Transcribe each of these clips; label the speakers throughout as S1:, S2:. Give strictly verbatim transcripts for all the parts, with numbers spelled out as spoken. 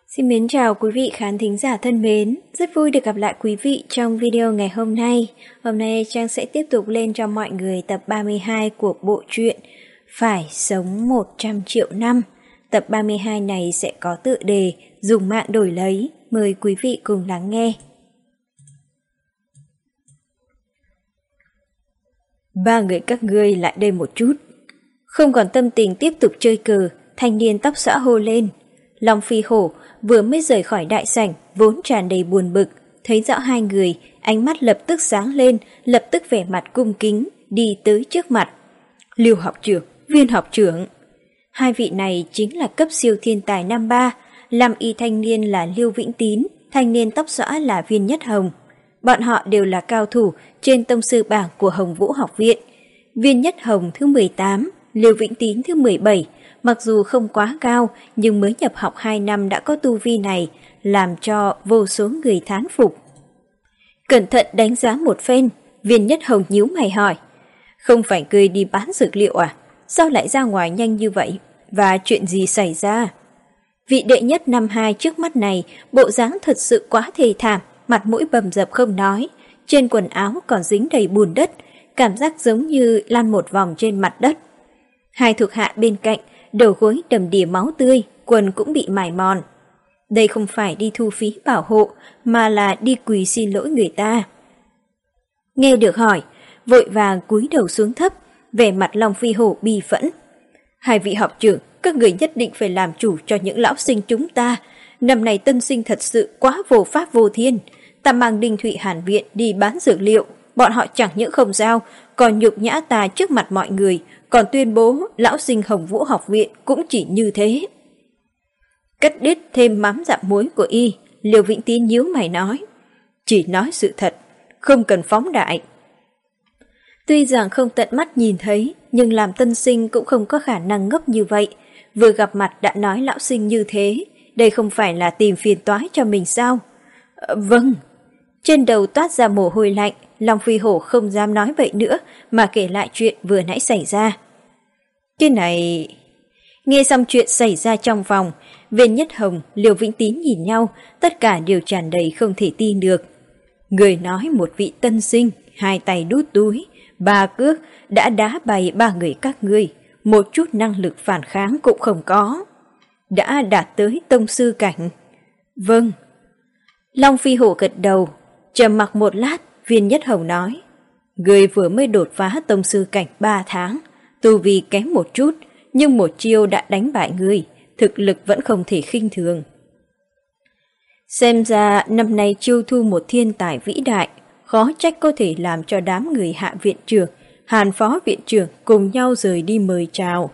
S1: Xin mến chào quý vị khán thính giả thân mến, rất vui được gặp lại quý vị trong video ngày hôm nay. Hôm nay Trang sẽ tiếp tục lên cho mọi người tập ba mươi hai của bộ truyện Phải sống một trăm triệu năm. Tập ba mươi hai này sẽ có tựa đề Dùng mạng đổi lấy, mời quý vị cùng lắng nghe. Ba người các ngươi lại đây một chút. Không còn tâm tình tiếp tục chơi cờ, thanh niên tóc xõa hô lên. Long Phi Hổ vừa mới rời khỏi đại sảnh vốn tràn đầy buồn bực, thấy rõ hai người, ánh mắt lập tức sáng lên, lập tức vẻ mặt cung kính, đi tới trước mặt. Lưu học trưởng, Viên học trưởng. Hai vị này chính là cấp siêu thiên tài năm ba, làm y thanh niên là Lưu Vĩnh Tín, thanh niên tóc xõa là Viên Nhất Hồng. Bọn họ đều là cao thủ trên tông sư bảng của Hồng Vũ học viện. Viên Nhất Hồng thứ mười tám, Lưu Vĩnh Tín thứ mười bảy. Mặc dù không quá cao, nhưng mới nhập học hai năm đã có tu vi này, làm cho vô số người thán phục. Cẩn thận đánh giá một phen, Viên Nhất Hồng nhíu mày hỏi. Không phải ngươi đi bán dược liệu à? Sao lại ra ngoài nhanh như vậy? Và chuyện gì xảy ra? Vị đệ nhất năm hai trước mắt này, bộ dáng thật sự quá thê thảm, mặt mũi bầm dập không nói. Trên quần áo còn dính đầy bùn đất, cảm giác giống như lăn một vòng trên mặt đất. Hai thuộc hạ bên cạnh, đầu gối đầm đìa máu tươi, quần cũng bị mài mòn. Đây không phải đi thu phí bảo hộ, mà là đi quỳ xin lỗi người ta. Nghe được hỏi, vội vàng cúi đầu xuống thấp, vẻ mặt Long Phi Hổ bi phẫn. Hai vị học trưởng, các người nhất định phải làm chủ cho những lão sinh chúng ta. Năm này tân sinh thật sự quá vô pháp vô thiên. Ta mang Đinh Thụy Hàn viện đi bán dược liệu, bọn họ chẳng những không giao, còn nhục nhã ta trước mặt mọi người, còn tuyên bố lão sinh Hồng Vũ học viện cũng chỉ như thế. Cắt đứt thêm mắm dặm muối của y, Liêu Vĩnh Tín nhíu mày nói. Chỉ nói sự thật, không cần phóng đại. Tuy rằng không tận mắt nhìn thấy, nhưng làm tân sinh cũng không có khả năng ngốc như vậy. Vừa gặp mặt đã nói lão sinh như thế, đây không phải là tìm phiền toái cho mình sao? À, vâng. Trên đầu toát ra mồ hôi lạnh, Long Phi Hổ không dám nói vậy nữa mà kể lại chuyện vừa nãy xảy ra. Cái này... Nghe xong chuyện xảy ra trong phòng, Viên Nhất Hồng, Liêu Vĩnh Tín nhìn nhau, tất cả đều tràn đầy không thể tin được. Người nói một vị tân sinh, hai tay đút túi, ba cước đã đá bay ba người các ngươi, một chút năng lực phản kháng cũng không có. Đã đạt tới tông sư cảnh. Vâng. Long Phi Hổ gật đầu, trầm mặc một lát, Viên Nhất Hồng nói. Người vừa mới đột phá tông sư cảnh ba tháng, tu vi kém một chút, nhưng một chiêu đã đánh bại người, thực lực vẫn không thể khinh thường. Xem ra năm nay chiêu thu một thiên tài vĩ đại, khó trách có thể làm cho đám người Hạ viện trưởng, Hàn phó viện trưởng cùng nhau rời đi mời chào.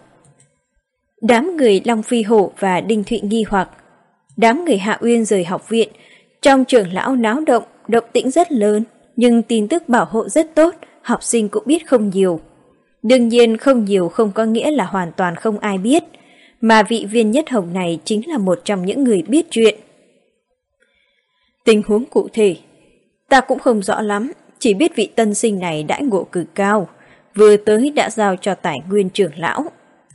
S1: Đám người Long Phi Hổ và Đinh Thụy nghi hoặc. Đám người Hạ Uyên rời học viện, trong trường lão náo động, động tĩnh rất lớn, nhưng tin tức bảo hộ rất tốt, học sinh cũng biết không nhiều. Đương nhiên không nhiều không có nghĩa là hoàn toàn không ai biết, mà vị Viên Nhất Hồng này chính là một trong những người biết chuyện. Tình huống cụ thể, ta cũng không rõ lắm, chỉ biết vị tân sinh này đãi ngộ cực cao, vừa tới đã giao cho tài nguyên trưởng lão.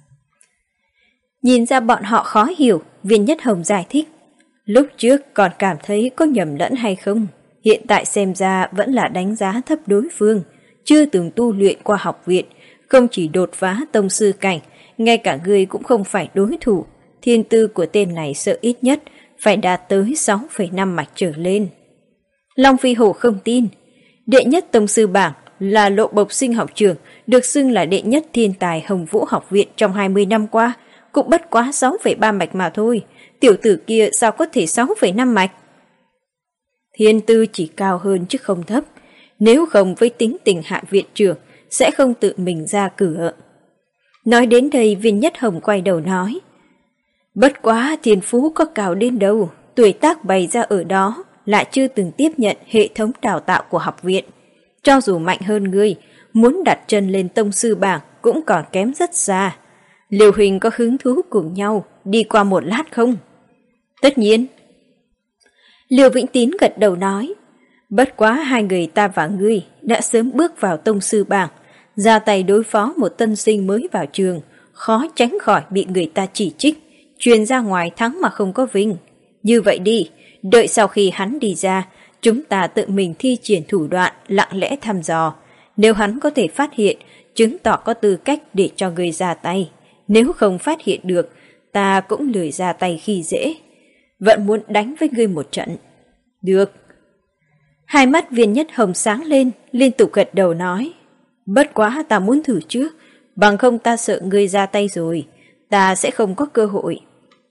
S1: Nhìn ra bọn họ khó hiểu, Viên Nhất Hồng giải thích. Lúc trước còn cảm thấy có nhầm lẫn hay không, hiện tại xem ra vẫn là đánh giá thấp đối phương, chưa từng tu luyện qua học viện, không chỉ đột phá tông sư cảnh, ngay cả người cũng không phải đối thủ. Thiên tư của tên này sợ ít nhất phải đạt tới sáu phẩy năm mạch trở lên. Long Phi Hổ không tin. Đệ nhất tông sư bảng là Lộ Bộc Sinh học trưởng, được xưng là đệ nhất thiên tài Hồng Vũ học viện trong hai mươi năm qua, cũng bất quá sáu phẩy ba mạch mà thôi. Tiểu tử kia sao có thể sáu phẩy năm mạch? Thiên tư chỉ cao hơn chứ không thấp. Nếu không với tính tình Hạ viện trưởng, sẽ không tự mình ra cửa. Nói đến đây, Viên Nhất Hồng quay đầu nói. Bất quá thiên phú có cao đến đâu, tuổi tác bày ra ở đó, lại chưa từng tiếp nhận hệ thống đào tạo của học viện. Cho dù mạnh hơn ngươi, muốn đặt chân lên tông sư bảng cũng còn kém rất xa. Liêu Huỳnh có hứng thú cùng nhau đi qua một lát không? Tất nhiên. Liêu Vĩnh Tín gật đầu nói. Bất quá hai người ta và ngươi đã sớm bước vào tông sư bảng, ra tay đối phó một tân sinh mới vào trường, khó tránh khỏi bị người ta chỉ trích, truyền ra ngoài thắng mà không có vinh. Như vậy đi, đợi sau khi hắn đi ra, chúng ta tự mình thi triển thủ đoạn lặng lẽ thăm dò. Nếu hắn có thể phát hiện, chứng tỏ có tư cách để cho người ra tay. Nếu không phát hiện được, ta cũng lười ra tay khi dễ. Vẫn muốn đánh với ngươi một trận. Được. Hai mắt Viên Nhất Hồng sáng lên, liên tục gật đầu nói. Bất quá ta muốn thử trước, bằng không ta sợ ngươi ra tay rồi, ta sẽ không có cơ hội.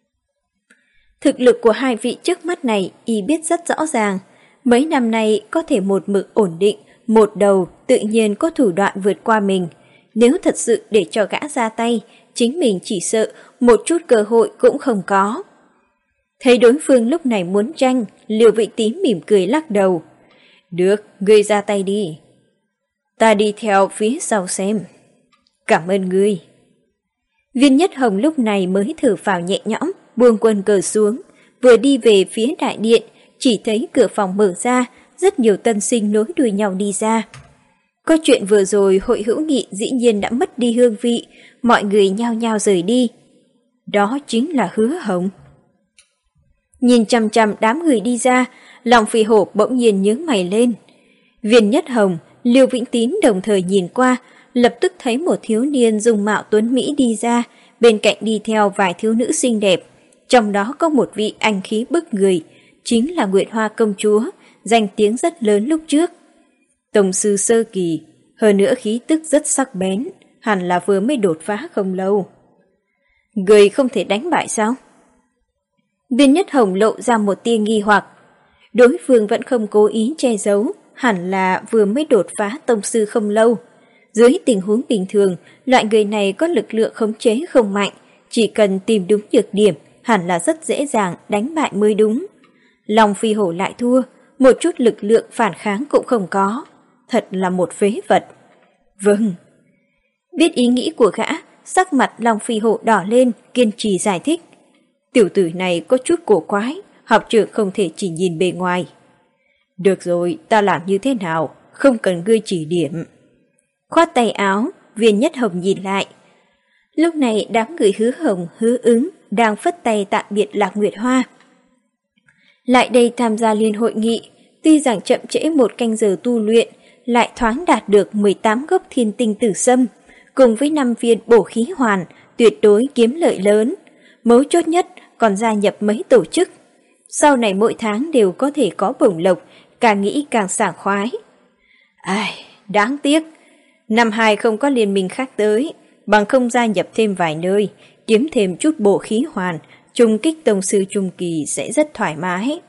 S1: Thực lực của hai vị trước mắt này y biết rất rõ ràng. Mấy năm nay có thể một mực ổn định, một đầu tự nhiên có thủ đoạn vượt qua mình. Nếu thật sự để cho gã ra tay, chính mình chỉ sợ một chút cơ hội cũng không có. Thấy đối phương lúc này muốn tranh, Liêu Vị Tím mỉm cười lắc đầu. Được, ngươi ra tay đi. Ta đi theo phía sau xem. Cảm ơn ngươi. Viên Nhất Hồng lúc này mới thở phào nhẹ nhõm, buông quân cờ xuống, vừa đi về phía đại điện, chỉ thấy cửa phòng mở ra, rất nhiều tân sinh nối đuôi nhau đi ra. Có chuyện vừa rồi hội hữu nghị dĩ nhiên đã mất đi hương vị, mọi người nhao nhao rời đi. Đó chính là Hứa Hồng. Nhìn chằm chằm đám người đi ra, lòng Phi Hổ bỗng nhiên nhướng mày lên. Viên Nhất Hồng, Liêu Vĩnh Tín đồng thời nhìn qua, lập tức thấy một thiếu niên dung mạo tuấn mỹ đi ra, bên cạnh đi theo vài thiếu nữ xinh đẹp. Trong đó có một vị anh khí bức người, chính là Nguyệt Hoa công chúa, danh tiếng rất lớn lúc trước. Tổng sư sơ kỳ, hơn nữa khí tức rất sắc bén, hẳn là vừa mới đột phá không lâu. Người không thể đánh bại sao? Viên Nhất Hồng lộ ra một tia nghi hoặc. Đối phương vẫn không cố ý che giấu, hẳn là vừa mới đột phá tông sư không lâu. Dưới tình huống bình thường, loại người này có lực lượng khống chế không mạnh, chỉ cần tìm đúng nhược điểm, hẳn là rất dễ dàng đánh bại mới đúng. Long Phi Hổ lại thua, một chút lực lượng phản kháng cũng không có. Thật là một phế vật. Vâng. Biết ý nghĩ của gã, sắc mặt Long Phi Hổ đỏ lên, kiên trì giải thích. Tiểu tử này có chút cổ quái, học trưởng không thể chỉ nhìn bề ngoài. Được rồi, ta làm như thế nào, không cần ngươi chỉ điểm. Khoát tay áo, Viên Nhất Hồng nhìn lại. Lúc này đám người Hứa Hồng, Hứa Ứng đang phất tay tạm biệt Lạc Nguyệt Hoa. Lại đây tham gia liên hội nghị, tuy rằng chậm trễ một canh giờ tu luyện, lại thoáng đạt được mười tám gốc thiên tinh tử sâm, cùng với năm viên bổ khí hoàn, tuyệt đối kiếm lợi lớn. Mấu chốt nhất còn gia nhập mấy tổ chức. Sau này mỗi tháng đều có thể có bổng lộc, càng nghĩ càng sảng khoái. Ai, đáng tiếc, năm hai không có liên minh khác tới, bằng không gia nhập thêm vài nơi, kiếm thêm chút bổ khí hoàn, trung kích tông sư trung kỳ sẽ rất thoải mái.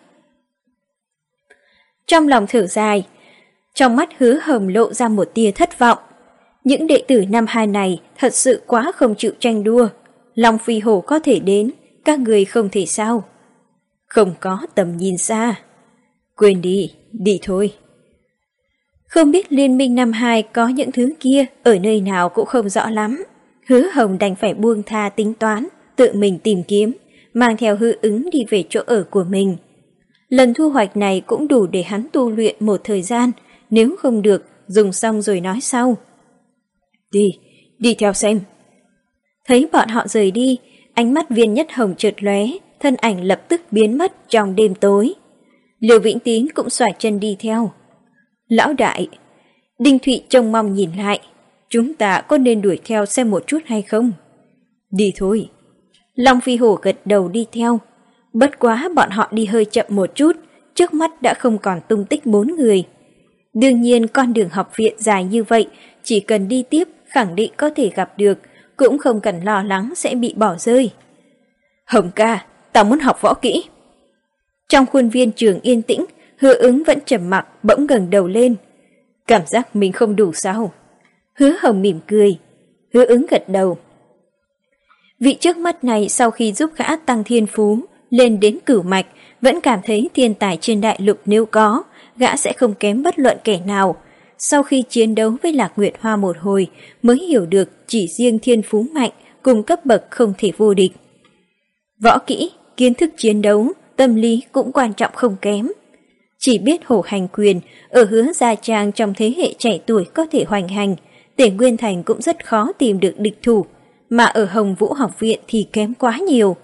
S1: Trong lòng thở dài, trong mắt Hứa Hồng lộ ra một tia thất vọng. Những đệ tử năm hai này thật sự quá không chịu tranh đua. Long Phi Hổ có thể đến, các người không thể sao? Không có tầm nhìn xa. Quên đi, đi thôi. Không biết liên minh năm hai có những thứ kia ở nơi nào cũng không rõ lắm. Hứa Hồng đành phải buông tha tính toán, tự mình tìm kiếm, mang theo Hứa Ứng đi về chỗ ở của mình. Lần thu hoạch này cũng đủ để hắn tu luyện một thời gian, nếu không được, dùng xong rồi nói sau. Đi, đi theo xem. Thấy bọn họ rời đi, ánh mắt Viên Nhất Hồng chợt lóe, thân ảnh lập tức biến mất trong đêm tối. Liêu Vĩnh Tín cũng xoài chân đi theo. Lão đại, Đinh Thụy trông mong nhìn lại, chúng ta có nên đuổi theo xem một chút hay không? Đi thôi. Long Phi Hổ gật đầu đi theo. Bất quá bọn họ đi hơi chậm một chút, trước mắt đã không còn tung tích bốn người. Đương nhiên con đường học viện dài như vậy, chỉ cần đi tiếp khẳng định có thể gặp được, cũng không cần lo lắng sẽ bị bỏ rơi. Hồng ca, tao muốn học võ kỹ. Trong khuôn viên trường yên tĩnh, Hứa Ứng vẫn trầm mặc bỗng ngẩng đầu lên. Cảm giác mình không đủ sao? Hứa Hồng mỉm cười. Hứa Ứng gật đầu. Vị trước mắt này sau khi giúp gã tăng thiên phú, lên đến cửu mạch, vẫn cảm thấy thiên tài trên đại lục nếu có, gã sẽ không kém bất luận kẻ nào. Sau khi chiến đấu với Lạc Nguyệt Hoa một hồi, mới hiểu được chỉ riêng thiên phú mạnh, cùng cấp bậc không thể vô địch. Võ kỹ, kiến thức chiến đấu, tâm lý cũng quan trọng không kém. Chỉ biết hổ hành quyền, ở Hứa Gia Trang trong thế hệ trẻ tuổi có thể hoành hành, Tề Nguyên Thành cũng rất khó tìm được địch thủ, mà ở Hồng Vũ học viện thì kém quá nhiều.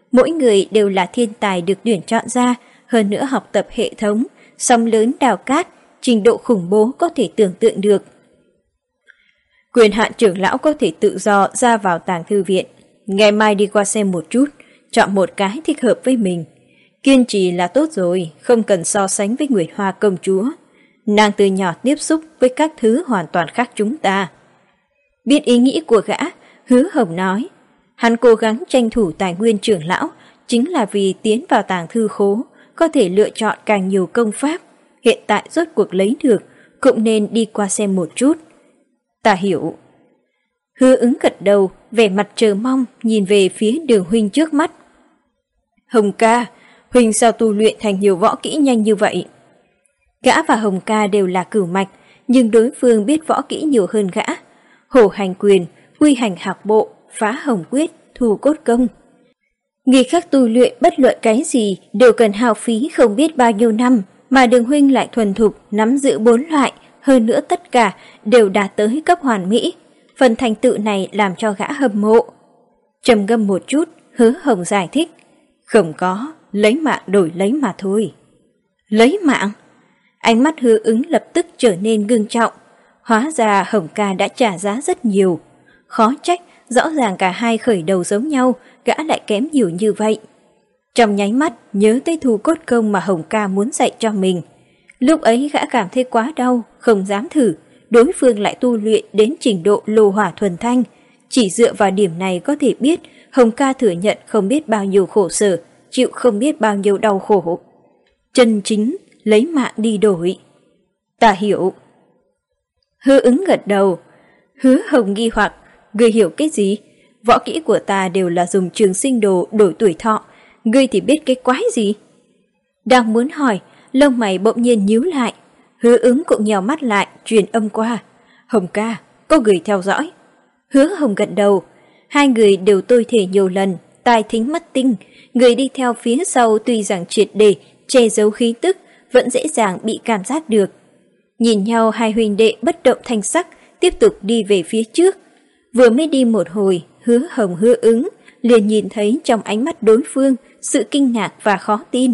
S1: Mỗi người đều là thiên tài được tuyển chọn ra, hơn nữa học tập hệ thống, sóng lớn đào cát, trình độ khủng bố có thể tưởng tượng được. Quyền hạn trưởng lão có thể tự do ra vào tàng thư viện. Ngày mai đi qua xem một chút, chọn một cái thích hợp với mình. Kiên trì là tốt rồi, không cần so sánh với Nguyệt Hoa công chúa. Nàng từ nhỏ tiếp xúc với các thứ hoàn toàn khác chúng ta. Biết ý nghĩ của gã, Hứa Hồng nói, hắn cố gắng tranh thủ tài nguyên trưởng lão chính là vì tiến vào tàng thư khố, có thể lựa chọn càng nhiều công pháp. Hiện tại rốt cuộc lấy được, cũng nên đi qua xem một chút. Ta hiểu. Hứa Ứng gật đầu, vẻ mặt chờ mong nhìn về phía Đường huynh trước mắt. Hồng ca, huynh sao tu luyện thành nhiều võ kỹ nhanh như vậy? Gã và Hồng ca đều là cửu mạch, nhưng đối phương biết võ kỹ nhiều hơn gã. Hổ hành quyền, quy hành hạc bộ, phá hồng quyết, thù cốt công. Người khác tu luyện bất luận cái gì đều cần hao phí không biết bao nhiêu năm, mà Đường huynh lại thuần thục nắm giữ bốn loại, hơn nữa tất cả đều đạt tới cấp hoàn mỹ. Phần thành tựu này làm cho gã hâm mộ. Trầm ngâm một chút, Hứa Hồng giải thích. Không có, lấy mạng đổi lấy mà thôi. Lấy mạng? Ánh mắt Hứa Ứng lập tức trở nên ngưng trọng. Hóa ra Hồng ca đã trả giá rất nhiều. Khó trách, rõ ràng cả hai khởi đầu giống nhau, gã lại kém nhiều như vậy. Trong nháy mắt nhớ tới thù cốt công mà Hồng ca muốn dạy cho mình. Lúc ấy gã cảm thấy quá đau, không dám thử. Đối phương lại tu luyện đến trình độ lô hỏa thuần thanh. Chỉ dựa vào điểm này có thể biết Hồng ca thừa nhận không biết bao nhiêu khổ sở, chịu không biết bao nhiêu đau khổ. Chân chính lấy mạng đi đổi. Ta hiểu. Hứa Ứng gật đầu. Hứa Hồng nghi hoặc, ngươi hiểu cái gì? Võ kỹ của ta đều là dùng trường sinh đồ đổi tuổi thọ, ngươi thì biết cái quái gì? Đang muốn hỏi, lông mày bỗng nhiên nhíu lại. Hứa Ứng cũng nhèo mắt lại, truyền âm qua. Hồng ca, có người theo dõi. Hứa Hồng gật đầu. Hai người đều tôi thể nhiều lần, tai thính mắt tinh. Người đi theo phía sau tuy rằng triệt để che giấu khí tức, vẫn dễ dàng bị cảm giác được. Nhìn nhau hai huynh đệ bất động thanh sắc, tiếp tục đi về phía trước. Vừa mới đi một hồi, Hứa Hồng Hứa Ứng liền nhìn thấy trong ánh mắt đối phương sự kinh ngạc và khó tin.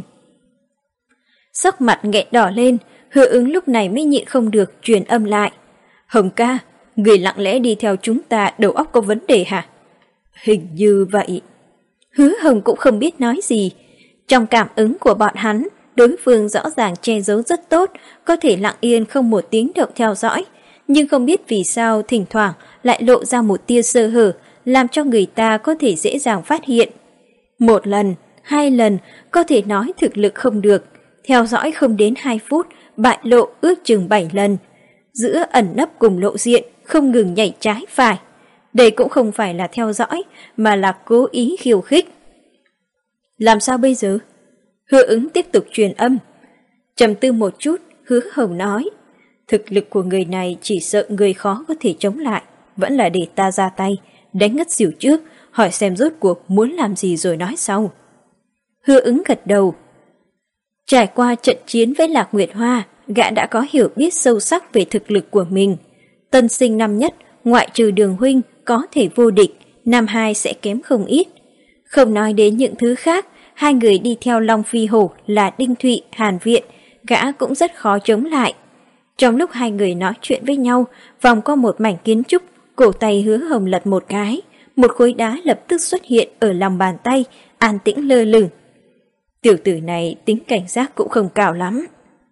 S1: Sắc mặt nghẹn đỏ lên, Hứa Ứng lúc này mới nhịn không được truyền âm lại. Hồng ca, người lặng lẽ đi theo chúng ta đầu óc có vấn đề hả? Hình như vậy. Hứa Hồng cũng không biết nói gì. Trong cảm ứng của bọn hắn, đối phương rõ ràng che giấu rất tốt, có thể lặng yên không một tiếng động theo dõi. Nhưng không biết vì sao thỉnh thoảng lại lộ ra một tia sơ hở, làm cho người ta có thể dễ dàng phát hiện. Một lần, hai lần, có thể nói thực lực không được. Theo dõi không đến hai phút, bại lộ ước chừng bảy lần. Giữa ẩn nấp cùng lộ diện, không ngừng nhảy trái phải. Đây cũng không phải là theo dõi, mà là cố ý khiêu khích. Làm sao bây giờ? Hứa Ứng tiếp tục truyền âm. Trầm tư một chút, Hứa Hồng nói. Thực lực của người này chỉ sợ người khó có thể chống lại. Vẫn là để ta ra tay, đánh ngất xỉu trước, hỏi xem rốt cuộc muốn làm gì rồi nói sau. Hứa Ứng gật đầu. Trải qua trận chiến với Lạc Nguyệt Hoa, gã đã có hiểu biết sâu sắc về thực lực của mình. Tân sinh năm nhất, ngoại trừ Đường huynh, có thể vô địch, năm hai sẽ kém không ít. Không nói đến những thứ khác, hai người đi theo Long Phi Hổ là Đinh Thụy, Hàn Viện, gã cũng rất khó chống lại. Trong lúc hai người nói chuyện với nhau, vòng qua một mảnh kiến trúc, cổ tay Hứa Hồng lật một cái, một khối đá lập tức xuất hiện ở lòng bàn tay, an tĩnh lơ lửng. Tiểu tử này tính cảnh giác cũng không cao lắm.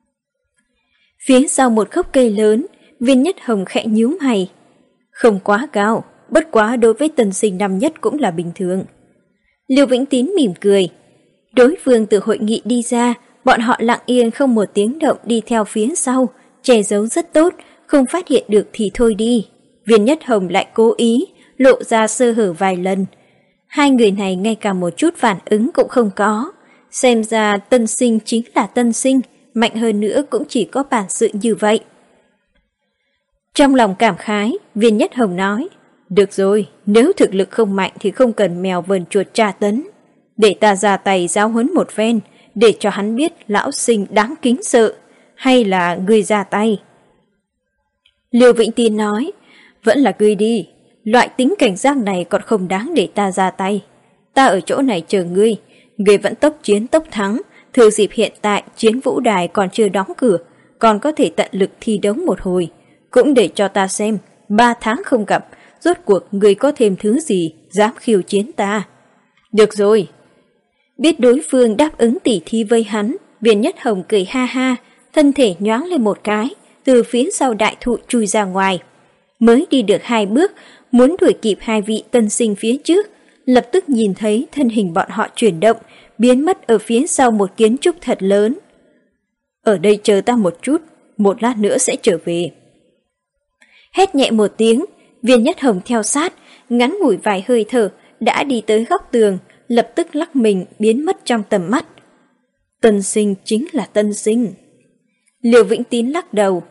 S1: Phía sau một gốc cây lớn, Viên Nhất Hồng khẽ nhíu mày. Không quá cao, bất quá đối với tân sinh năm nhất cũng là bình thường. Lưu Vĩnh Tín mỉm cười. Đối phương từ hội nghị đi ra, bọn họ lặng yên không một tiếng động đi theo phía sau, che giấu rất tốt, không phát hiện được thì thôi đi. Viên Nhất Hồng lại cố ý, lộ ra sơ hở vài lần. Hai người này ngay cả một chút phản ứng cũng không có. Xem ra tân sinh chính là tân sinh, mạnh hơn nữa cũng chỉ có bản sự như vậy. Trong lòng cảm khái, Viên Nhất Hồng nói, được rồi, nếu thực lực không mạnh thì không cần mèo vờn chuột tra tấn. Để ta ra tay giáo huấn một phen, để cho hắn biết lão sinh đáng kính sợ, hay là ngươi ra tay. Liêu Vĩnh Tín nói, vẫn là ngươi đi, loại tính cảnh giác này còn không đáng để ta ra tay. Ta ở chỗ này chờ ngươi, ngươi vẫn tốc chiến tốc thắng, thừa dịp hiện tại chiến vũ đài còn chưa đóng cửa, còn có thể tận lực thi đấu một hồi, cũng để cho ta xem, ba tháng không gặp, rốt cuộc ngươi có thêm thứ gì dám khiêu chiến ta. Được rồi. Biết đối phương đáp ứng tỉ thi với hắn, Viên Nhất Hồng cười ha ha, thân thể nhoáng lên một cái, từ phía sau đại thụ chui ra ngoài. Mới đi được hai bước, muốn đuổi kịp hai vị tân sinh phía trước, lập tức nhìn thấy thân hình bọn họ chuyển động, biến mất ở phía sau một kiến trúc thật lớn. Ở đây chờ ta một chút, một lát nữa sẽ trở về. Hét nhẹ một tiếng, Viên Nhất Hồng theo sát, ngắn ngủi vài hơi thở, đã đi tới góc tường, lập tức lắc mình biến mất trong tầm mắt. Tân sinh chính là tân sinh. Liêu Vĩnh Tín lắc đầu.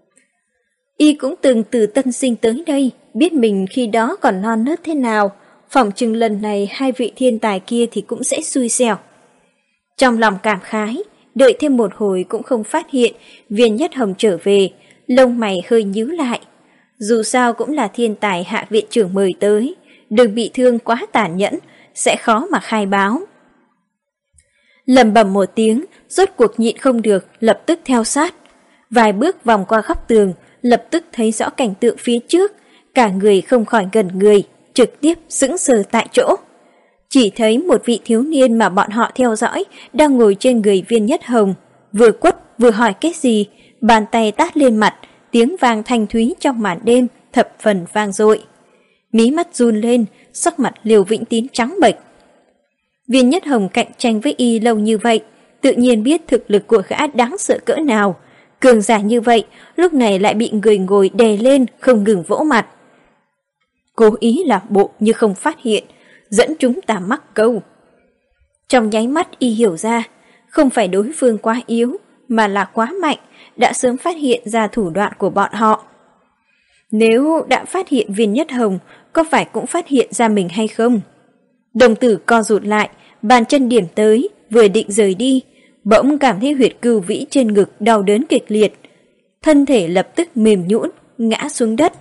S1: Y cũng từng từ tân sinh tới đây, biết mình khi đó còn non nớt thế nào, phỏng chừng lần này hai vị thiên tài kia thì cũng sẽ xui xẻo. Trong lòng cảm khái, đợi thêm một hồi cũng không phát hiện Viên Nhất Hồng trở về, lông mày hơi nhíu lại. Dù sao cũng là thiên tài hạ viện trưởng mời tới, đừng bị thương quá tàn nhẫn, sẽ khó mà khai báo. Lầm bầm một tiếng, rốt cuộc nhịn không được, lập tức theo sát. Vài bước vòng qua góc tường, lập tức thấy rõ cảnh tượng phía trước, cả người không khỏi gần người, trực tiếp sững sờ tại chỗ. Chỉ thấy một vị thiếu niên mà bọn họ theo dõi đang ngồi trên người Viên Nhất Hồng, vừa quất vừa hỏi cái gì, bàn tay tát lên mặt, tiếng vang thanh thúy trong màn đêm thập phần vang dội. Mí mắt run lên, sắc mặt Liêu Vĩnh Tín trắng bệch. Viên Nhất Hồng cạnh tranh với y lâu như vậy, tự nhiên biết thực lực của gã đáng sợ cỡ nào. Cường giả như vậy, lúc này lại bị người ngồi đè lên không ngừng vỗ mặt. Cố ý làm bộ như không phát hiện, dẫn chúng ta mắc câu. Trong nháy mắt y hiểu ra, không phải đối phương quá yếu, mà là quá mạnh, đã sớm phát hiện ra thủ đoạn của bọn họ. Nếu đã phát hiện Viên Nhất Hồng, có phải cũng phát hiện ra mình hay không? Đồng tử co rụt lại, bàn chân điểm tới, vừa định rời đi, bỗng cảm thấy huyệt cưu vĩ trên ngực đau đớn kịch liệt. Thân thể lập tức mềm nhũn, ngã xuống đất.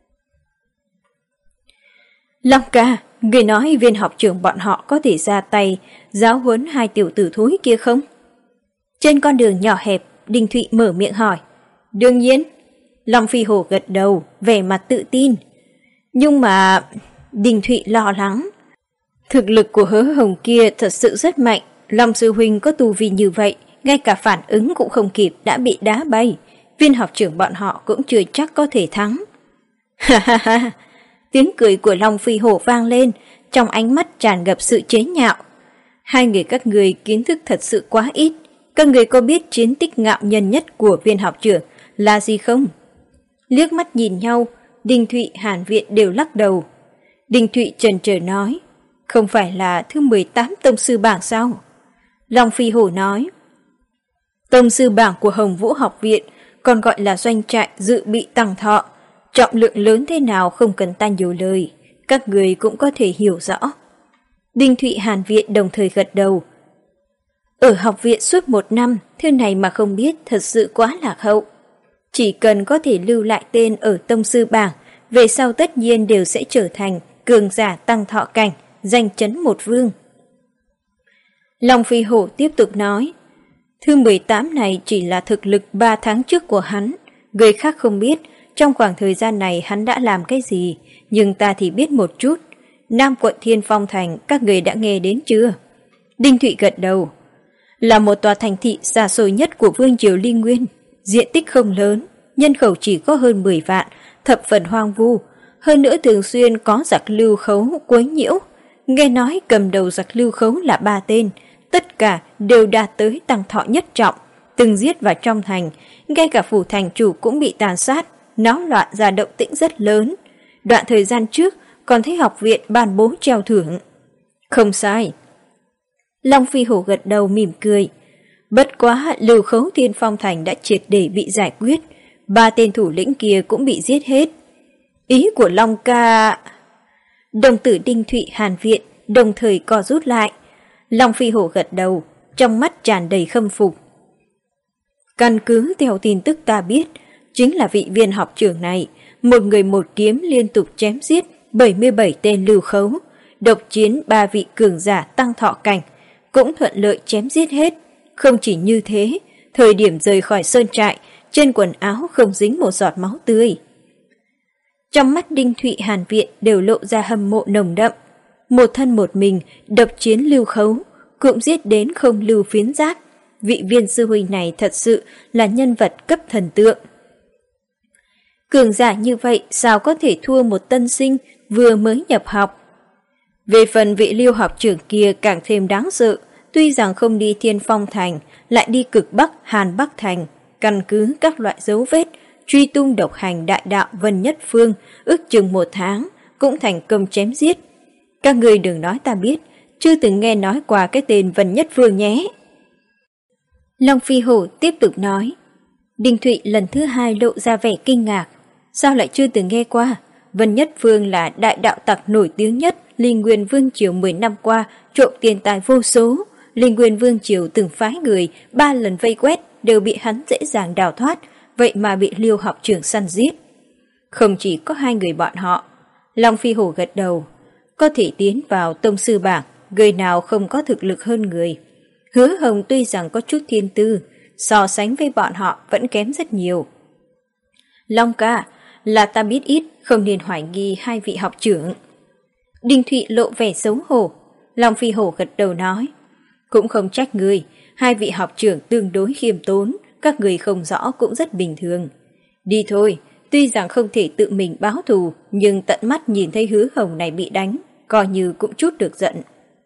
S1: Long ca, người nói viên học trưởng bọn họ có thể ra tay giáo huấn hai tiểu tử thối kia không? Trên con đường nhỏ hẹp, Đinh Thụy mở miệng hỏi. Đương nhiên. Long Phi Hổ gật đầu, vẻ mặt tự tin. Nhưng mà... Đinh Thụy lo lắng. Thực lực của Hứa Hồng kia thật sự rất mạnh. Long sư huynh có tu vi như vậy, ngay cả phản ứng cũng không kịp đã bị đá bay. Viên học trưởng bọn họ cũng chưa chắc có thể thắng. Ha ha ha! Tiếng cười của Long Phi Hổ vang lên, trong ánh mắt tràn ngập sự chế nhạo. Hai người các người kiến thức thật sự quá ít. Các người có biết chiến tích ngạo nhân nhất của viên học trưởng là gì không? Liếc mắt nhìn nhau, Đinh Thụy, Hàn Viện đều lắc đầu. Đinh Thụy chần chờ nói, không phải là thứ mười tám tông sư bảng sao? Long Phi Hổ nói, tông sư bảng của Hồng Vũ học viện, còn gọi là doanh trại dự bị tăng thọ. Trọng lượng lớn thế nào không cần ta nhiều lời, các người cũng có thể hiểu rõ. Đinh Thụy, Hàn Viện đồng thời gật đầu. Ở học viện suốt một năm, thứ này mà không biết thật sự quá lạc hậu. Chỉ cần có thể lưu lại tên ở tông sư bảng, về sau tất nhiên đều sẽ trở thành cường giả tăng thọ cảnh, danh chấn một vương. Long Phi Hổ tiếp tục nói, thứ mười tám này chỉ là thực lực ba tháng trước của hắn, người khác không biết trong khoảng thời gian này hắn đã làm cái gì, nhưng ta thì biết một chút. Nam quận Thiên Phong Thành các người đã nghe đến chưa? Đinh Thụy gật đầu. Là một tòa thành thị xa xôi nhất của Vương triều Ly Nguyên, diện tích không lớn, nhân khẩu chỉ có hơn mười vạn, thập phần hoang vu, hơn nữa thường xuyên có giặc lưu khấu quấy nhiễu. Nghe nói cầm đầu giặc lưu khấu là ba tên, tất cả đều đạt tới tăng thọ nhất trọng, từng giết vào trong thành, ngay cả phủ thành chủ cũng bị tàn sát, náo loạn ra động tĩnh rất lớn. Đoạn thời gian trước còn thấy học viện ban bố treo thưởng. Không sai. Long Phi Hổ gật đầu mỉm cười. Bất quá lưu khấu Thiên Phong Thành đã triệt để bị giải quyết, ba tên thủ lĩnh kia cũng bị giết hết. Ý của Long ca... Đồng tử Đinh Thụy, Hàn Viện đồng thời co rút lại. Long Phi Hổ gật đầu, trong mắt tràn đầy khâm phục. Căn cứ theo tin tức ta biết, chính là vị viên học trưởng này, một người một kiếm liên tục chém giết bảy mươi bảy tên lưu khấu, độc chiến ba vị cường giả tăng thọ cảnh, cũng thuận lợi chém giết hết. Không chỉ như thế, thời điểm rời khỏi sơn trại, trên quần áo không dính một giọt máu tươi. Trong mắt Đinh Thụy Hàn Viện đều lộ ra hâm mộ nồng đậm. Một thân một mình, độc chiến lưu khấu, cũng giết đến không lưu phiến giác. Vị Viên sư huynh này thật sự là nhân vật cấp thần tượng. Cường giả như vậy sao có thể thua một tân sinh vừa mới nhập học. Về phần vị Lưu học trưởng kia càng thêm đáng sợ, tuy rằng không đi Thiên Phong Thành, lại đi cực Bắc Hàn Bắc Thành, căn cứ các loại dấu vết, truy tung độc hành đại đạo Vân Nhất Phương, ước chừng một tháng, cũng thành công chém giết. Các người đừng nói ta biết, chưa từng nghe nói qua cái tên Vân Nhất Phương nhé. Long Phi Hổ tiếp tục nói. Đinh Thụy lần thứ hai lộ ra vẻ kinh ngạc. Sao lại chưa từng nghe qua? Vân Nhất Phương là đại đạo tặc nổi tiếng nhất Linh Nguyên Vương Triều mười năm qua, trộm tiền tài vô số. Linh Nguyên Vương Triều từng phái người ba lần vây quét đều bị hắn dễ dàng đào thoát, vậy mà bị Liêu học trưởng săn giết. Không chỉ có hai người bọn họ. Long Phi Hổ gật đầu. Có thể tiến vào tông sư bảng, người nào không có thực lực hơn người. Hứa Hồng tuy rằng có chút thiên tư, so sánh với bọn họ vẫn kém rất nhiều. Long ca, là ta biết ít, không nên hoài nghi hai vị học trưởng. Đinh Thụy lộ vẻ xấu hổ. Long Phi Hổ gật đầu nói. Cũng không trách người, hai vị học trưởng tương đối khiêm tốn, các người không rõ cũng rất bình thường. Đi thôi, tuy rằng không thể tự mình báo thù, nhưng tận mắt nhìn thấy Hứa Hồng này bị đánh, coi như cũng chút được giận.